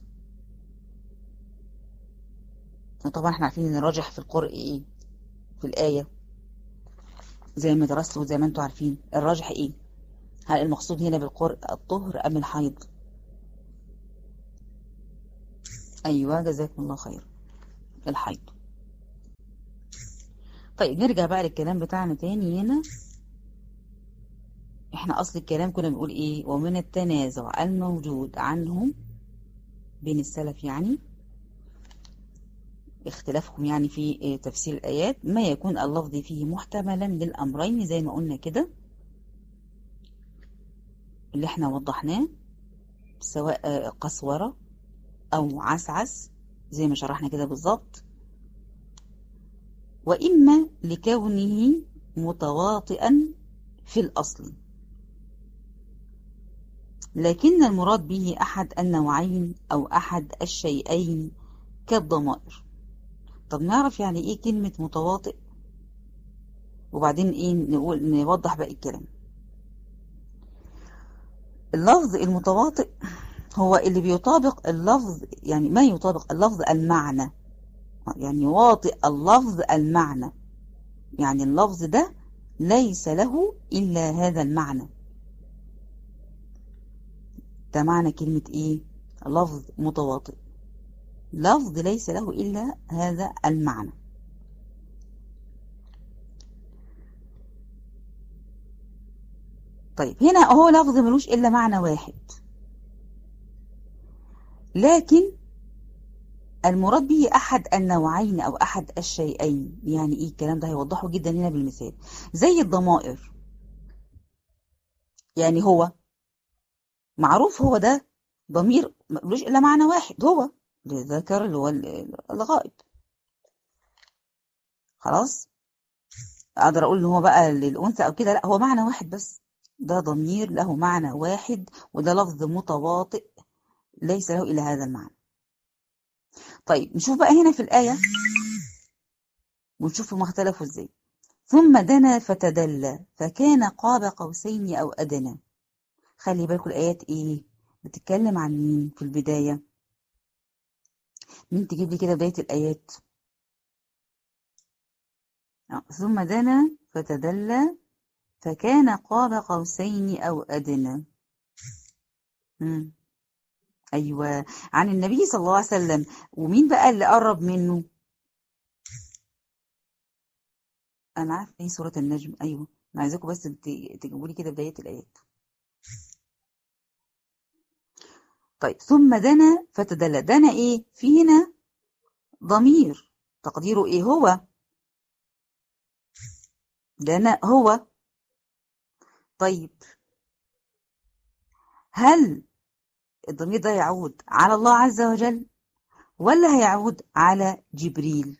وطبعا احنا عارفين ان الراجح في القرء ايه في الآية، زي ما درست وزي ما انتم عارفين الراجح ايه. هل المقصود هنا بالقرء الطهر ام الحيض؟ ايوه جزاكم الله خير، الحيض. طيب نرجع بقى للكلام بتاعنا تاني هنا. احنا اصل الكلام كنا بنقول ايه؟ ومن التنازع الموجود عنهم بين السلف، يعني اختلافهم يعني في تفسير الآيات، ما يكون اللفظ فيه محتملا للأمرين زي ما قلنا كده اللي احنا وضحناه، سواء قسورة أو عسعس زي ما شرحنا كده بالظبط، وإما لكونه متواطئا في الأصل، لكن المراد به أحد النوعين أو أحد الشيئين كالضمائر. طب نعرف يعني إيه كلمة متواطئ، وبعدين إيه نوضح باقي الكلام. اللفظ المتواطئ هو اللي بيطابق اللفظ، يعني ما يطابق اللفظ المعنى، يعني يواطئ اللفظ المعنى، يعني اللفظ ده ليس له إلا هذا المعنى. ده معنى كلمة إيه؟ لفظ متواطئ، لفظ ليس له إلا هذا المعنى. طيب هنا هو لفظ ملوش إلا معنى واحد، لكن المراد به أحد النوعين أو أحد الشيئين. يعني إيه الكلام ده؟ هيوضحه جدا هنا بالمثال. زي الضمائر، يعني هو معروف هو ده ضمير ملوش إلا معنى واحد، هو للذكر اللي هو الغائب. خلاص، أقدر أقول إن هو بقى للأنثى أو كده؟ لا، هو معنى واحد بس، ده ضمير له معنى واحد، وده لفظ متواطئ ليس له إلا هذا المعنى. طيب نشوف بقى هنا في الآية ونشوف هم اختلفوا إزاي. ثم دنا فتدلى فكان قاب قوسين أو أدنى. خلي بالكم الآيات إيه بتتكلم عن مين في البداية؟ مين تجيب لي كده بداية الآيات؟ ثم دنا فتدلى فكان قاب قوسين أو أدنى. أيوة، عن النبي صلى الله عليه وسلم. ومين بقى اللي قرب منه؟ أنا عارف إيه سورة النجم. أيوة، أنا عايزاكم بس تجيبوا لي كده بداية الآيات. طيب ثم دنا فتدلى، دنا إيه؟ في هنا ضمير تقديره إيه؟ هو دنا هو. طيب هل الضمير ده يعود على الله عز وجل ولا هيعود على جبريل؟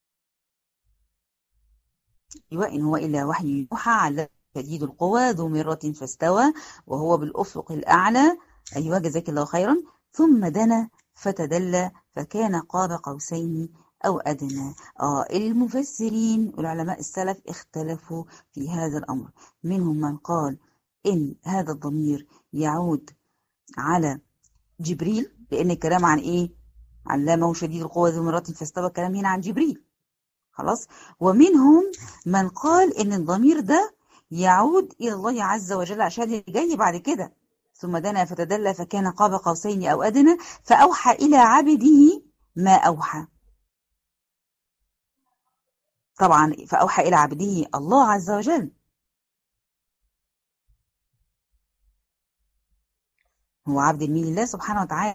أيوة، إن هو إلا وحي يوحى على شديد القوى ذو مرة فاستوى وهو بالأفق الأعلى. أيوة جزاك الله خيرا. ثم دنا فتدلى فكان قاب قوسين أو أدنى. المفسرين والعلماء السلف اختلفوا في هذا الأمر. منهم من قال إن هذا الضمير يعود على جبريل، لأن الكلام عن إيه؟ علمه شديد القوى ذو مرة فاستوى، الكلام هنا عن جبريل. خلاص. ومنهم من قال إن الضمير ده يعود إلى الله عز وجل، عشان اللي جاي بعد كده. ثم دنا فتدلى فكان قاب قوسين أو أدنى فأوحى إلى عبده ما أوحى. طبعا فأوحى إلى عبده الله عز وجل، هو عبد المين لله سبحانه وتعالى.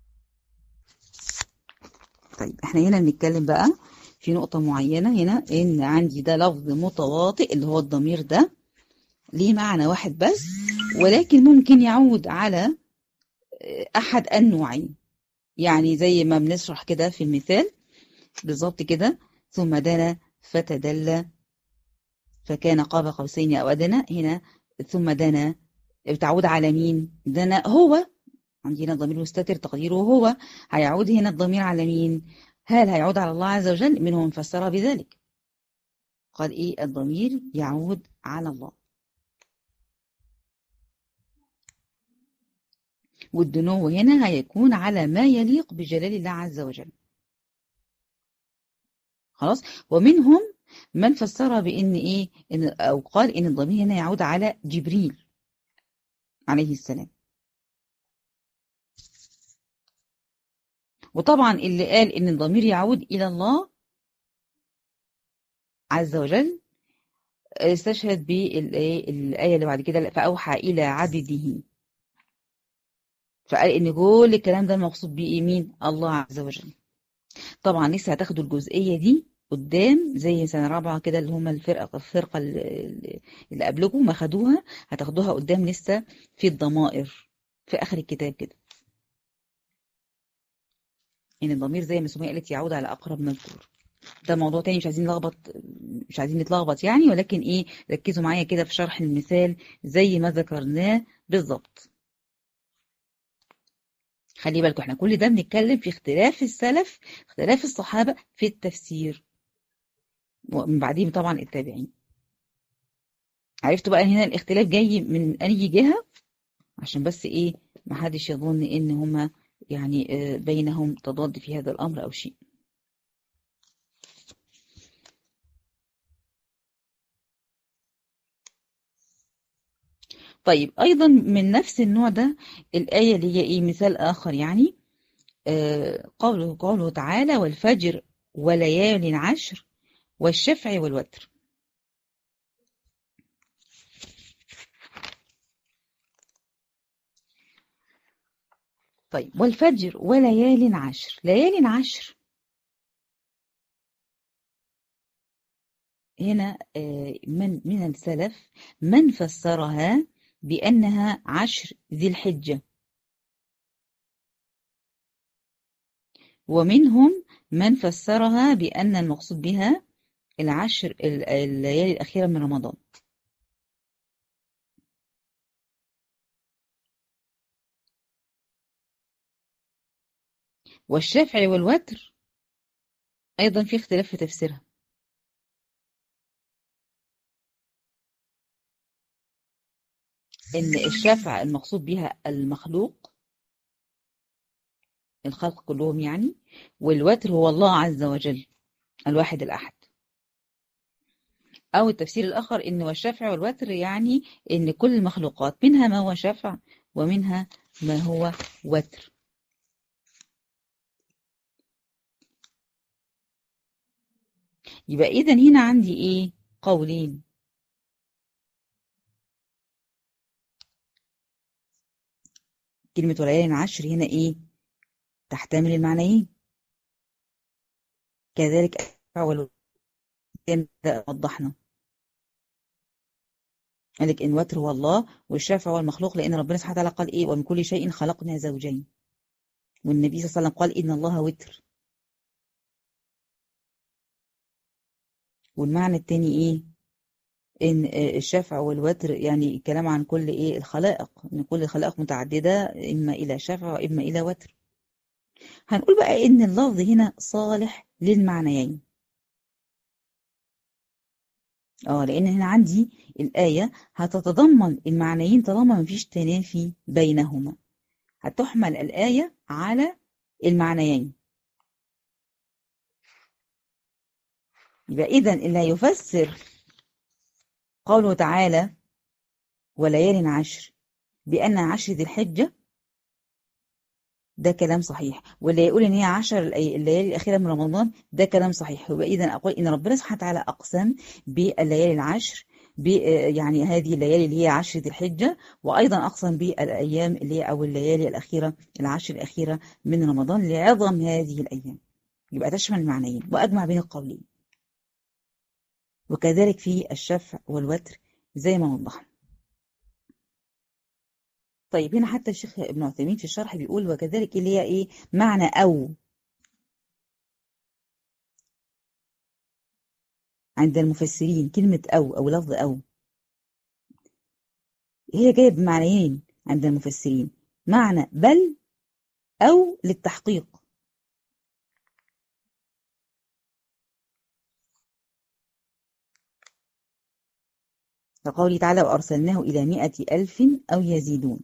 طيب احنا هنا بنتكلم بقى في نقطة معينة هنا، إن عندي ده لفظ متواطئ اللي هو الضمير ده ليه معنى واحد بس، ولكن ممكن يعود على أحد النوعين. يعني زي ما بنشرح كده في المثال بالظبط كده. ثم دنا فتدلى فكان قاب قوسين أو أدنى هنا، ثم دنا بتعود على مين؟ دنا هو، عندنا ضمير مستتر تقديره هو، هيعود هنا الضمير على مين؟ هل هيعود على الله عز وجل؟ منهم من فسر بذلك، قال إيه؟ الضمير يعود على الله. والدنو هنا هيكون على ما يليق بجلال الله عز وجل. خلاص. ومنهم من فسر بأن إيه؟ إن أو قال إن الضمير هنا يعود على جبريل عليه السلام. وطبعا اللي قال إن الضمير يعود إلى الله عز وجل استشهد بالآية اللي بعد كده، فأوحى إلى عبده، فقال إن كل الكلام ده المقصود بيه مين؟ الله عز وجل. طبعا لسه هتاخدوا الجزئية دي قدام زي سنة رابعة كده، اللي هم الفرقة اللي قبلكم ما خدوها، هتاخدوها قدام لسه في الضمائر في آخر الكتاب كده. إن الضمير زي ما سمية قالت يعود على أقرب مذكور. ده موضوع تاني مش عايزين نتلخبط يعني، ولكن إيه، ركزوا معايا كده في شرح المثال زي ما ذكرناه بالظبط. خلي بالكم احنا كل ده بنتكلم في اختلاف السلف، اختلاف الصحابة في التفسير، ومن بعدهم طبعا التابعين. عرفتوا بقى هنا الاختلاف جاي من أي جهة؟ عشان بس ايه ما حدش يظن ان هما يعني بينهم تضاد في هذا الأمر أو شيء. طيب أيضا من نفس النوع ده الآية اللي هي ايه، مثال آخر يعني، قوله تعالى والفجر وليال عشر والشفع والوتر. طيب والفجر وليال عشر، ليال عشر هنا من السلف من فسرها بأنها عشر ذي الحجة، ومنهم من فسرها بأن المقصود بها العشر الليالي الأخيرة من رمضان. والشافعي والوتر أيضا في اختلاف في تفسيرها، إن الشافع المقصود بها المخلوق، الخلق كلهم يعني، والوتر هو الله عز وجل الواحد الأحد. أو التفسير الآخر إن والشفع والوتر يعني إن كل المخلوقات منها ما هو شفع ومنها ما هو وتر. يبقى إذا هنا عندي إيه؟ قولين. كلمة وليالي عشر هنا إيه؟ تحتمل المعنيين. كذلك الشفع والوتر وضحنا، قال لك إن وتر هو الله والشفع هو المخلوق، لأن ربنا سبحانه وتعالى قال إيه؟ ومن كل شيء خلقنا زوجين. والنبي صلى الله عليه وسلم قال إن الله وتر. والمعنى التاني إيه؟ إن الشفع والوتر يعني الكلام عن كل إيه الخلائق، إن كل الخلائق متعددة إما إلى شفع وإما إلى وتر. هنقول بقى إن اللفظ هنا صالح للمعنيين. لأن هنا عندي الآية هتتضمن المعنيين طالما مفيش تنافي بينهما، هتحمل الآية على المعنيين. يبقى إذن اللي هيفسر قوله تعالى وليال عشر بأن عشر ذي الحجة ده كلام صحيح، واللي يقول ان هي 10 الليالي الاخيره من رمضان ده كلام صحيح. يبقى اذا اقول ان ربنا سبحانه وتعالى اقسم بالليالي العشر، يعني هذه الليالي اللي هي 10 ذي الحجه، وايضا اقسم بالايام اللي هي او الليالي الاخيره العشر الاخيره من رمضان لعظم هذه الايام. يبقى تشمل المعنيين واجمع بين القولين. وكذلك في الشفع والوتر زي ما وضحنا. طيب هنا حتى الشيخ ابن عثيمين في الشرح بيقول وكذلك اللي هي ايه معنى عند المفسرين كلمة أو لفظ أو هي جاية بمعنيين عند المفسرين، معنى بل أو للتحقيق. كقوله تعالى وأرسلناه إلى 100,000 أو يزيدون.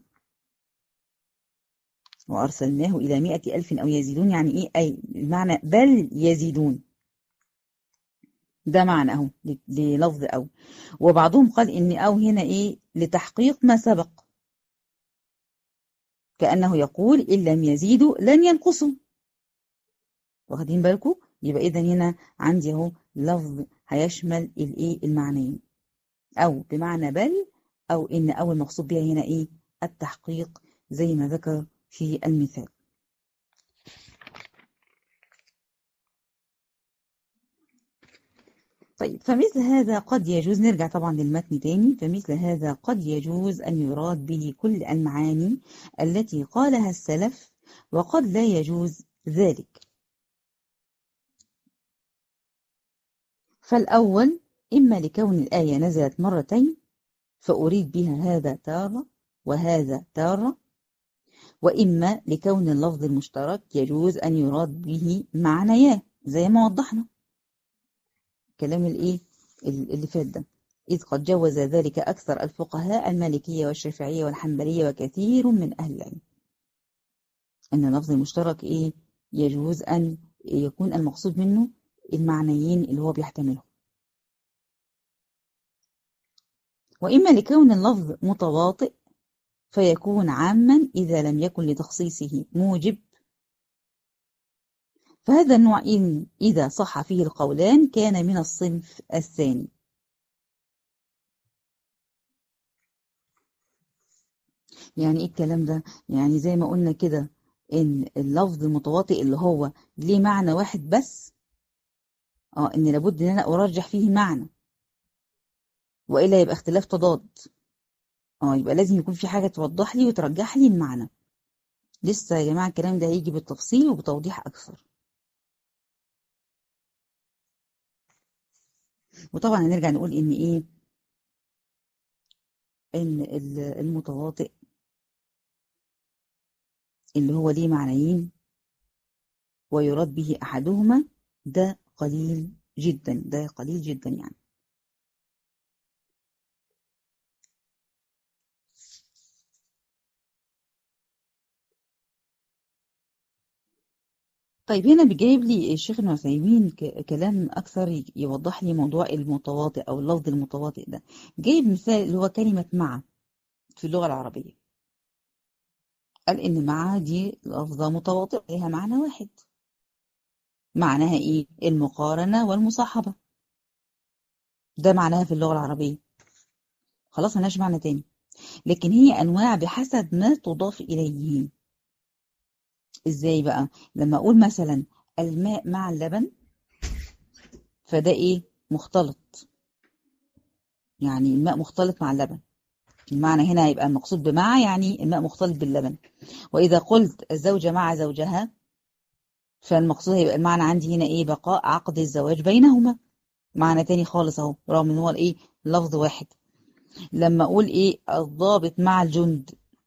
وأرسلناه إلى 100,000 أو يزيدون يعني إيه؟ أي المعنى بل يزيدون، ده معنى أهو للفظ أو. وبعضهم قال إن أو هنا إيه؟ لتحقيق ما سبق، كأنه يقول إن لم يزيدوا لن ينقصوا. واخدين بالكم؟ يبقى إذا هنا عندي أهو لفظ هيشمل الإيه؟ المعنيين، أو بمعنى بل، أو إن أو المقصود بها هنا إيه؟ التحقيق زي ما ذكر في المثال. طيب فمثل هذا قد يجوز، نرجع طبعا للمتن تاني، فمثل هذا قد يجوز أن يراد به كل المعاني التي قالها السلف، وقد لا يجوز ذلك. فالأول إما لكون الآية نزلت مرتين فأريد بها هذا تارة وهذا تارة، وإما لكون اللفظ المشترك يجوز أن يراد به معنياه زي ما وضحنا كلام الإيه اللي فات ده، إذ قد جوز ذلك أكثر الفقهاء المالكية والشافعية والحنبلية وكثير من أهل العلم، أن اللفظ المشترك إيه يجوز أن يكون المقصود منه المعنيين اللي هو بيحتمله. وإما لكون اللفظ متواطئ فيكون عاما إذا لم يكن لتخصيصه موجب، فهذا النوع إذا صح فيه القولان كان من الصنف الثاني. يعني إيه الكلام ده؟ يعني زي ما قلنا كده إن اللفظ المتواطئ اللي هو ليه معنى واحد بس، إن لابد إن أنا أرجح فيه معنى، وإلا يبقى اختلاف تضاد. يبقى لازم يكون في حاجة توضح لي وترجح لي المعنى. لسه يا جماعة الكلام ده هيجي بالتفصيل وبتوضيح أكثر. وطبعا هنرجع نقول إن إيه؟ إن المتواطئ اللي هو ليه معنيين ويراد به أحدهما ده قليل جدا، ده قليل جدا يعني. طيب هنا بيجايب لي الشيخ ابن عثيمين كلام أكثر يوضح لي موضوع المتواطئ أو اللفظ المتواطئ ده. جايب مثال اللي هو كلمة مع في اللغة العربية، قال إن مع دي لفظة متواطئة لها معنى واحد، معناها إيه؟ المقارنة والمصاحبة، ده معناها في اللغة العربية. خلاص ملهاش معنى تاني، لكن هي أنواع بحسب ما تضاف إليه. إزاي بقى؟ لما أقول مثلا الماء مع اللبن فده إيه؟ مختلط، يعني الماء مختلط مع اللبن، المعنى هنا هيبقى المقصود بمع يعني الماء مختلط باللبن. وإذا قلت الزوجة مع زوجها فالمقصود هيبقى المعنى عندي هنا إيه؟ بقاء عقد الزواج بينهما، معنى تاني خالص أهو، رغم إن هو الإيه؟ لفظ واحد. لما أقول إيه؟ الضابط مع الجند،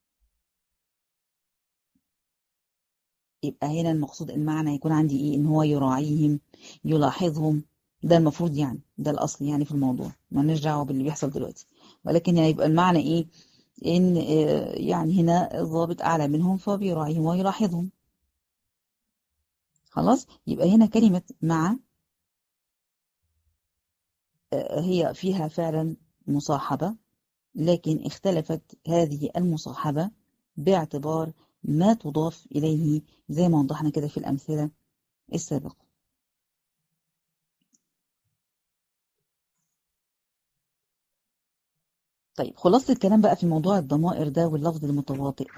يبقى هنا المقصود المعنى يكون عندي إيه؟ إن هو يراعيهم يلاحظهم، ده المفروض يعني، ده الأصل يعني في الموضوع، ما لناش دعوة باللي بيحصل دلوقتي. ولكن هنا يبقى المعنى إيه؟ إن يعني هنا الضابط أعلى منهم فبيراعيهم ويلاحظهم. خلاص يبقى هنا كلمة مع هي فيها فعلا مصاحبة، لكن اختلفت هذه المصاحبة باعتبار ما تضاف إليه زي ما وضحنا كده في الأمثلة السابقة. طيب خلاصة الكلام بقى في موضوع الضمائر ده واللفظ المتواطئ،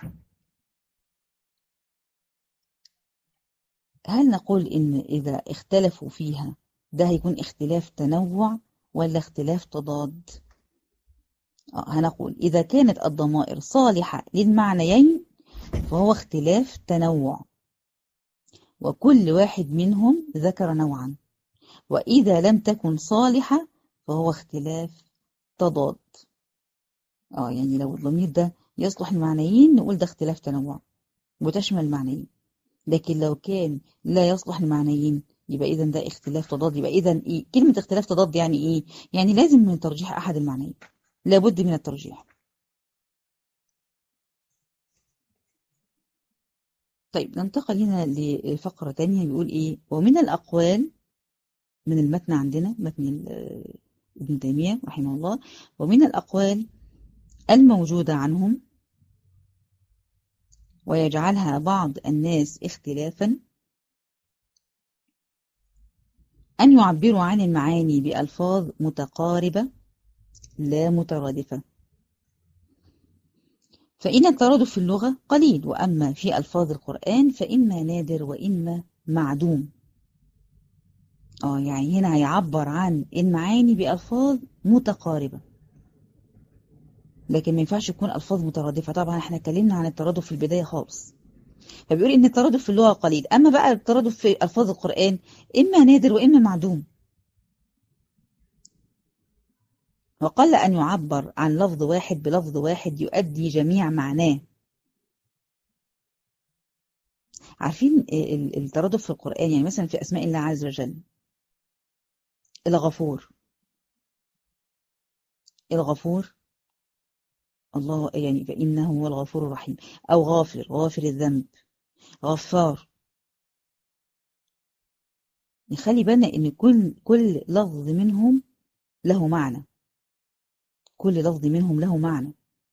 هل نقول إن إذا اختلفوا فيها ده هيكون اختلاف تنوع ولا اختلاف تضاد؟ هنقول إذا كانت الضمائر صالحة للمعنيين فهو اختلاف تنوع، وكل واحد منهم ذكر نوعا، وإذا لم تكن صالحة فهو اختلاف تضاد. يعني لو الضمير ده يصلح المعنيين نقول ده اختلاف تنوع وتشمل المعنيين، لكن لو كان لا يصلح المعنيين يبقى إذا ده اختلاف تضاد. يبقى إذا إيه كلمة اختلاف تضاد؟ يعني إيه؟ يعني لازم من ترجيح أحد المعنيين، لابد من الترجيح. طيب ننتقل هنا لفقرة تانية، بيقول إيه؟ ومن الأقوال، من المتن عندنا متن ابن تيمية رحمه الله، ومن الأقوال الموجودة عنهم ويجعلها بعض الناس اختلافا أن يعبروا عن المعاني بألفاظ متقاربة لا مترادفة، فإن الترادف في اللغة قليل، وأما في ألفاظ القرآن فإما نادر وإما معدوم. يعني هنا هيعبر عن المعاني بألفاظ متقاربة، لكن ما ينفعش يكون ألفاظ مترادفة. طبعا احنا اتكلمنا عن الترادف في البداية خالص، فبيقول إن الترادف في اللغة قليل، أما بقى الترادف في ألفاظ القرآن إما نادر وإما معدوم. وقل أن يعبر عن لفظ واحد بلفظ واحد يؤدي جميع معناه. عارفين الترادف في القرآن، يعني مثلا في أسماء الله عز وجل، الغفور، الغفور الله، يعني فإنه هو الغفور الرحيم، أو غافر، غافر الذنب، غفار. نخلي بالنا إن كل لفظ منهم له معنى، كل لفظ منهم له معنى.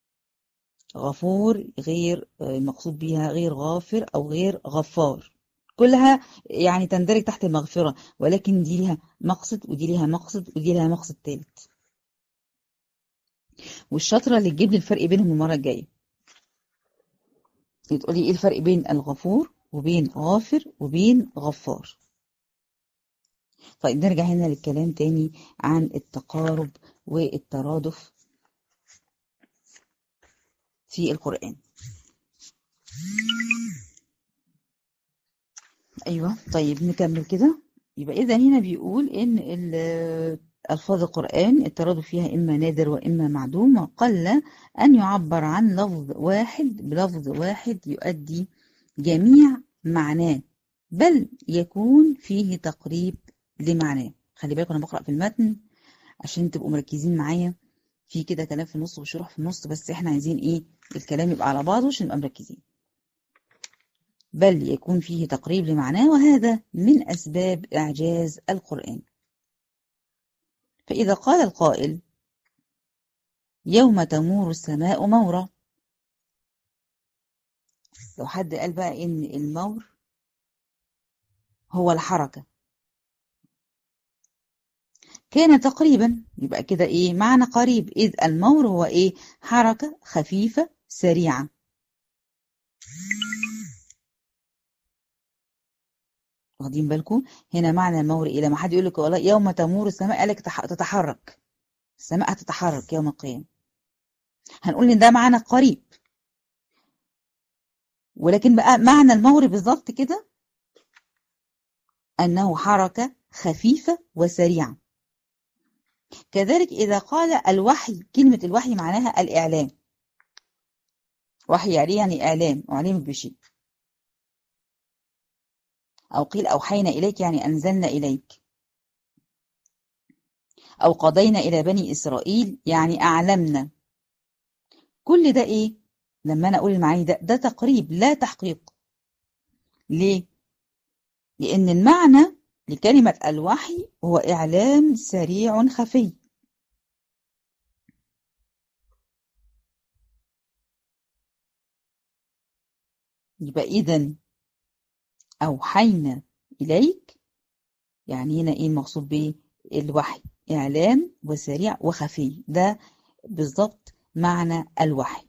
غفور غير المقصود بها غير غافر أو غير غفار، كلها يعني تندرج تحت المغفرة، ولكن دي لها مقصد ودي لها مقصد ودي لها مقصد ثالث. والشطرة اللي تجيب لي الفرق بينهم المرة الجاية، تقولي ايه الفرق بين الغفور وبين غافر وبين غفار. طيب نرجع هنا للكلام تاني عن التقارب والترادف في القرآن. أيوة، طيب نكمل كده. يبقى إذا هنا بيقول إن ألفاظ القرآن الترادف فيها إما نادر وإما معدوم، وقل أن يعبر عن لفظ واحد بلفظ واحد يؤدي جميع معناه، بل يكون فيه تقريب لمعناه. خلي بالكم أنا بقرأ في المتن عشان تبقوا مركزين معايا، في كده كلام في النص وشروح في النص، بس احنا عايزين ايه الكلام يبقى على بعضه عشان نبقى مركزين. بل يكون فيه تقريب لمعناه، وهذا من أسباب إعجاز القرآن. فإذا قال القائل يوم تمور السماء مورا، لو حد قال بقى إن المور هو الحركة، كان تقريبا، يبقى كده إيه معنى قريب، إذ المور هو إيه حركة خفيفة سريعة. واخدين بالكم هنا معنى المور إيه؟ لما حد يقول لك والله يوم تمور السماء، قالك تتحرك السماء، هتتحرك يوم القيامة، هنقول إن ده معنى قريب. ولكن بقى معنى المور بالظبط كده أنه حركة خفيفة وسريعة. كذلك إذا قال الوحي، كلمة الوحي معناها الإعلام، وحي يعني إعلام، أعلمك بشيء. أو قيل أوحينا إليك يعني أنزلنا إليك، أو قضينا إلى بني إسرائيل يعني أعلمنا. كل ده إيه؟ لما أنا أقول المعاني ده تقريب لا تحقيق. ليه؟ لأن المعنى لكلمة الوحي هو إعلام سريع خفي. يبقى إذن أوحينا إليك، يعني هنا إيه المقصود به الوحي؟ إعلام وسريع وخفي، ده بالضبط معنى الوحي.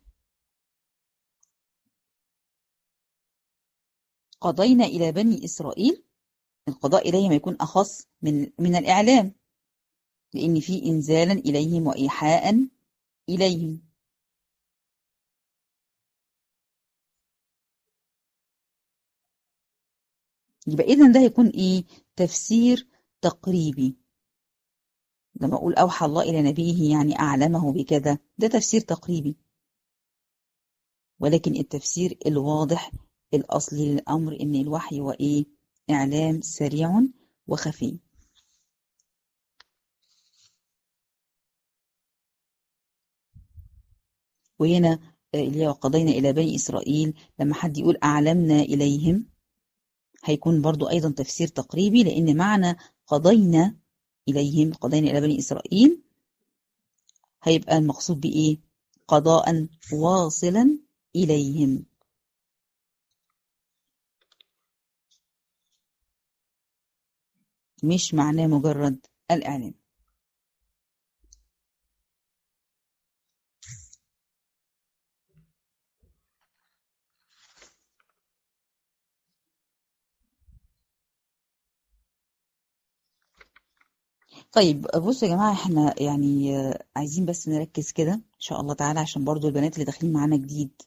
قضينا إلى بني إسرائيل، القضاء إليهم يكون أخص من الإعلام، لأن في إنزالا إليهم وإيحاء إليهم. يبقى إذن ده يكون إيه تفسير تقريبي. لما أقول أوحى الله إلى نبيه يعني أعلمه بكذا، ده تفسير تقريبي. ولكن التفسير الواضح الأصلي للأمر إن الوحي هو إيه؟ إعلام سريع وخفي. وهنا اللي هي وقضينا إلى بني إسرائيل، لما حد يقول أعلمنا إليهم هيكون برضو أيضا تفسير تقريبي، لأن معنى قضينا إليهم، قضينا إلى بني إسرائيل، هيبقى المقصود بإيه؟ قضاء واصلا إليهم. مش معناه مجرد الإعلام. طيب بصوا يا جماعة، احنا يعني عايزين بس نركز كده إن شاء الله تعالى، عشان برضو البنات اللي داخلين معانا جديد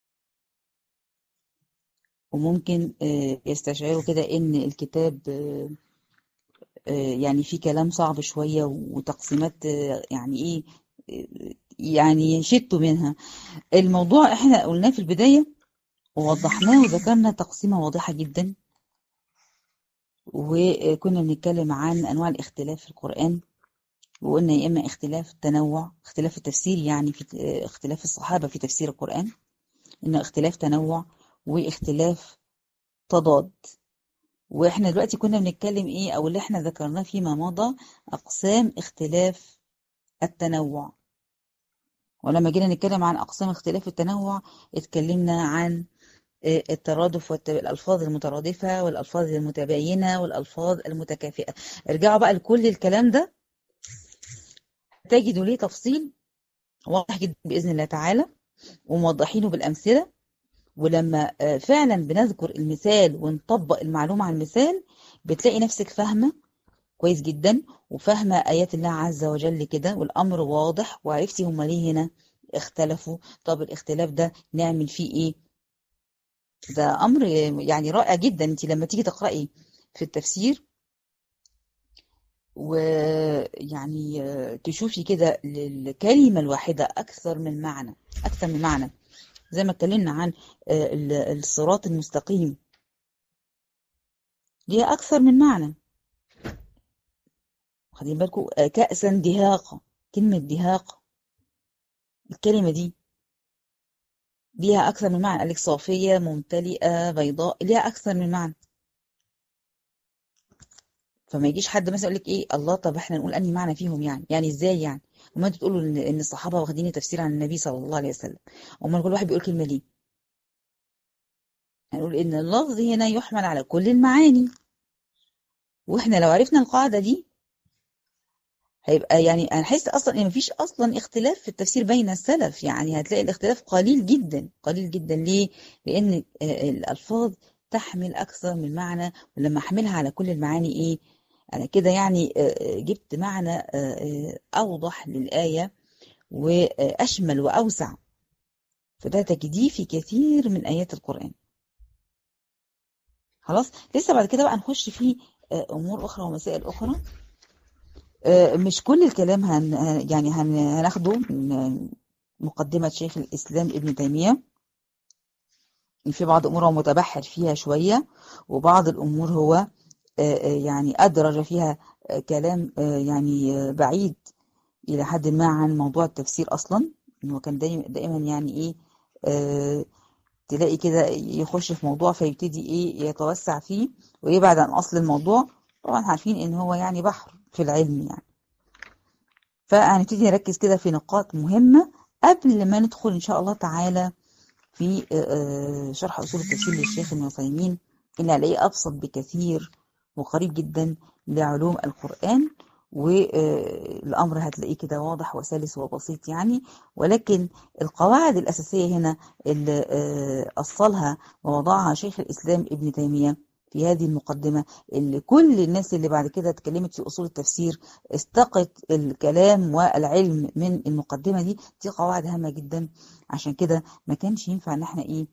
وممكن يستشعروا كده إن الكتاب يعني فيه كلام صعب شوية وتقسيمات يعني إيه، يعني شدوا منها. الموضوع احنا قلناه في البداية ووضحناه وذكرنا تقسيمة واضحة جدا، وكنا بنتكلم عن أنواع الاختلاف في القرآن، وقلنا يا إما اختلاف تنوع، اختلاف التفسير يعني في اختلاف الصحابة في تفسير القرآن، إنه اختلاف تنوع واختلاف تضاد. واحنا دلوقتي كنا بنتكلم ايه، او اللي احنا ذكرناه فيما مضى اقسام اختلاف التنوع. ولما جينا نتكلم عن اقسام اختلاف التنوع اتكلمنا عن الترادف والألفاظ المترادفة والألفاظ المتباينة والألفاظ المتكافئة. ارجعوا بقى لكل الكلام ده تجدوا ليه تفصيل واضح جدا بإذن الله تعالى، وموضحينه بالأمثلة. ولما فعلا بنذكر المثال ونطبق المعلومة على المثال، بتلاقي نفسك فاهمة كويس جدا، وفاهمة آيات الله عز وجل كده، والأمر واضح، وعرفتي هما ليه هنا اختلفوا. طب الاختلاف ده نعمل فيه ايه؟ ده أمر يعني رائع جدا. انت لما تيجي تقرأي في التفسير ويعني تشوفي كده للكلمة الواحدة أكثر من معنى، أكثر من معنى، زي ما اتكلمنا عن الصراط المستقيم، ليها أكثر من معنى. خدين بالكم كأسا دهاقة، كلمة دهاقة الكلمة دي ليها أكثر من معنى. قالك صافية ممتلئة بيضاء، ليها أكثر من معنى. فما يجيش حد مثلا يقول لك ايه الله، طب احنا نقول انهي معنى فيهم يعني ازاي يعني؟ وما انتوا تقولوا ان الصحابه واخدين تفسير عن النبي صلى الله عليه وسلم، امال كل واحد بيقول كلمه ليه؟ هنقول ان اللفظ هنا يحمل على كل المعاني، واحنا لو عرفنا القاعده دي هيبقى يعني انا حاسس اصلا ان مفيش اصلا اختلاف في التفسير بين السلف. يعني هتلاقي الاختلاف قليل جدا، قليل جدا. ليه؟ لان الالفاظ تحمل اكثر من معنى، ولما احملها على كل المعاني ايه، انا كده يعني جبت معنى اوضح للايه واشمل واوسع. فده تجديه في كثير من ايات القران. خلاص، لسه بعد كده بقى نخش في امور اخرى ومسائل اخرى. مش كل الكلام يعني هناخده من مقدمة شيخ الإسلام ابن تيمية. في بعض أمور هو متبحر فيها شوية، وبعض الأمور هو يعني أدرج فيها كلام يعني بعيد إلى حد ما عن موضوع التفسير أصلا. إنه كان دائما يعني إيه، تلاقي كده يخش في موضوع فيبتدي إيه يتوسع فيه ويبعد عن أصل الموضوع. طبعا عارفين إن هو يعني بحر في العلم يعني. فهنبتدي نركز كده في نقاط مهمة قبل ما ندخل إن شاء الله تعالى في شرح أصول التفسير للشيخ ابن عثيمين، اللي هلاقيه أبسط بكثير وقريب جدا لعلوم القرآن. والأمر هتلاقيه كده واضح وسلس وبسيط يعني. ولكن القواعد الأساسية هنا اللي أصلها ووضعها شيخ الإسلام ابن تيمية في هذه المقدمة، اللي كل الناس اللي بعد كده اتكلمت في أصول التفسير استقت الكلام والعلم من المقدمة دي قواعد هامة جدا. عشان كده ما كانش ينفع ان احنا ايه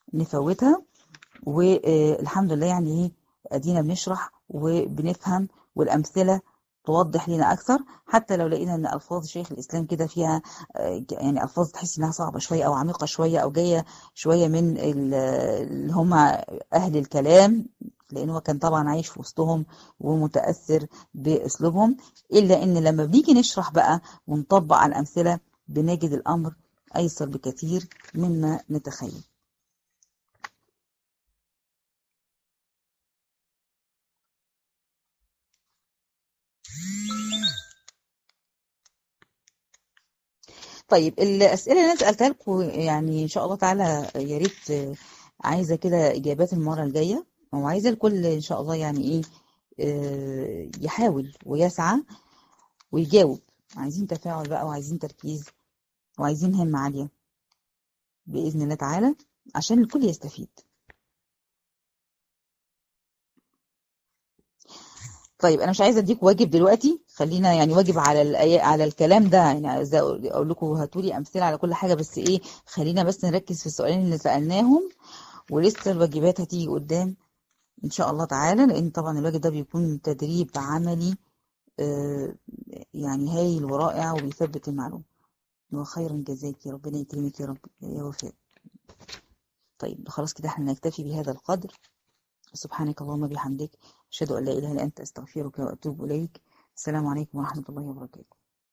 نفوتها. والحمد لله يعني ايه ادينا بنشرح وبنفهم والأمثلة توضح لنا أكثر، حتى لو لقينا إن ألفاظ شيخ الإسلام كده فيها يعني ألفاظ تحس إنها صعبة شوية أو عميقة شوية أو جاية شوية من اللي هم أهل الكلام، لأن هو كان طبعا عايش في وسطهم ومتأثر بأسلوبهم، إلا إن لما بنيجي نشرح بقى ونطبق على الأمثلة بنجد الأمر أيسر بكثير مما نتخيل. طيب الأسئلة اللي أنا سألتها لكم يعني إن شاء الله تعالى يا ريت عايزة كده إجابات المرة الجاية، وعايزة الكل إن شاء الله يعني إيه يحاول ويسعى ويجاوب. عايزين تفاعل بقى وعايزين تركيز وعايزين همة عالية بإذن الله تعالى عشان الكل يستفيد. طيب انا مش عايزه اديك واجب دلوقتي، خلينا يعني واجب على على الكلام ده، يعني عايزه اقول لكم هاتوا لي امثله على كل حاجه، بس ايه خلينا بس نركز في السؤالين اللي سالناهم، ولسه الواجبات هتيجي قدام ان شاء الله تعالى، لان طبعا الواجب ده بيكون تدريب عملي آه يعني هايل ورائع وبيثبت المعلومه. وخيرا جزاك، يا ربنا يكرمك يا رب يا وفاء. طيب خلاص كده احنا نكتفي بهذا القدر. سبحانك اللهم بحمدك، أشهد أن لا إله إلا أنت، أستغفرك وأتوب إليك. السلام عليكم ورحمة الله وبركاته.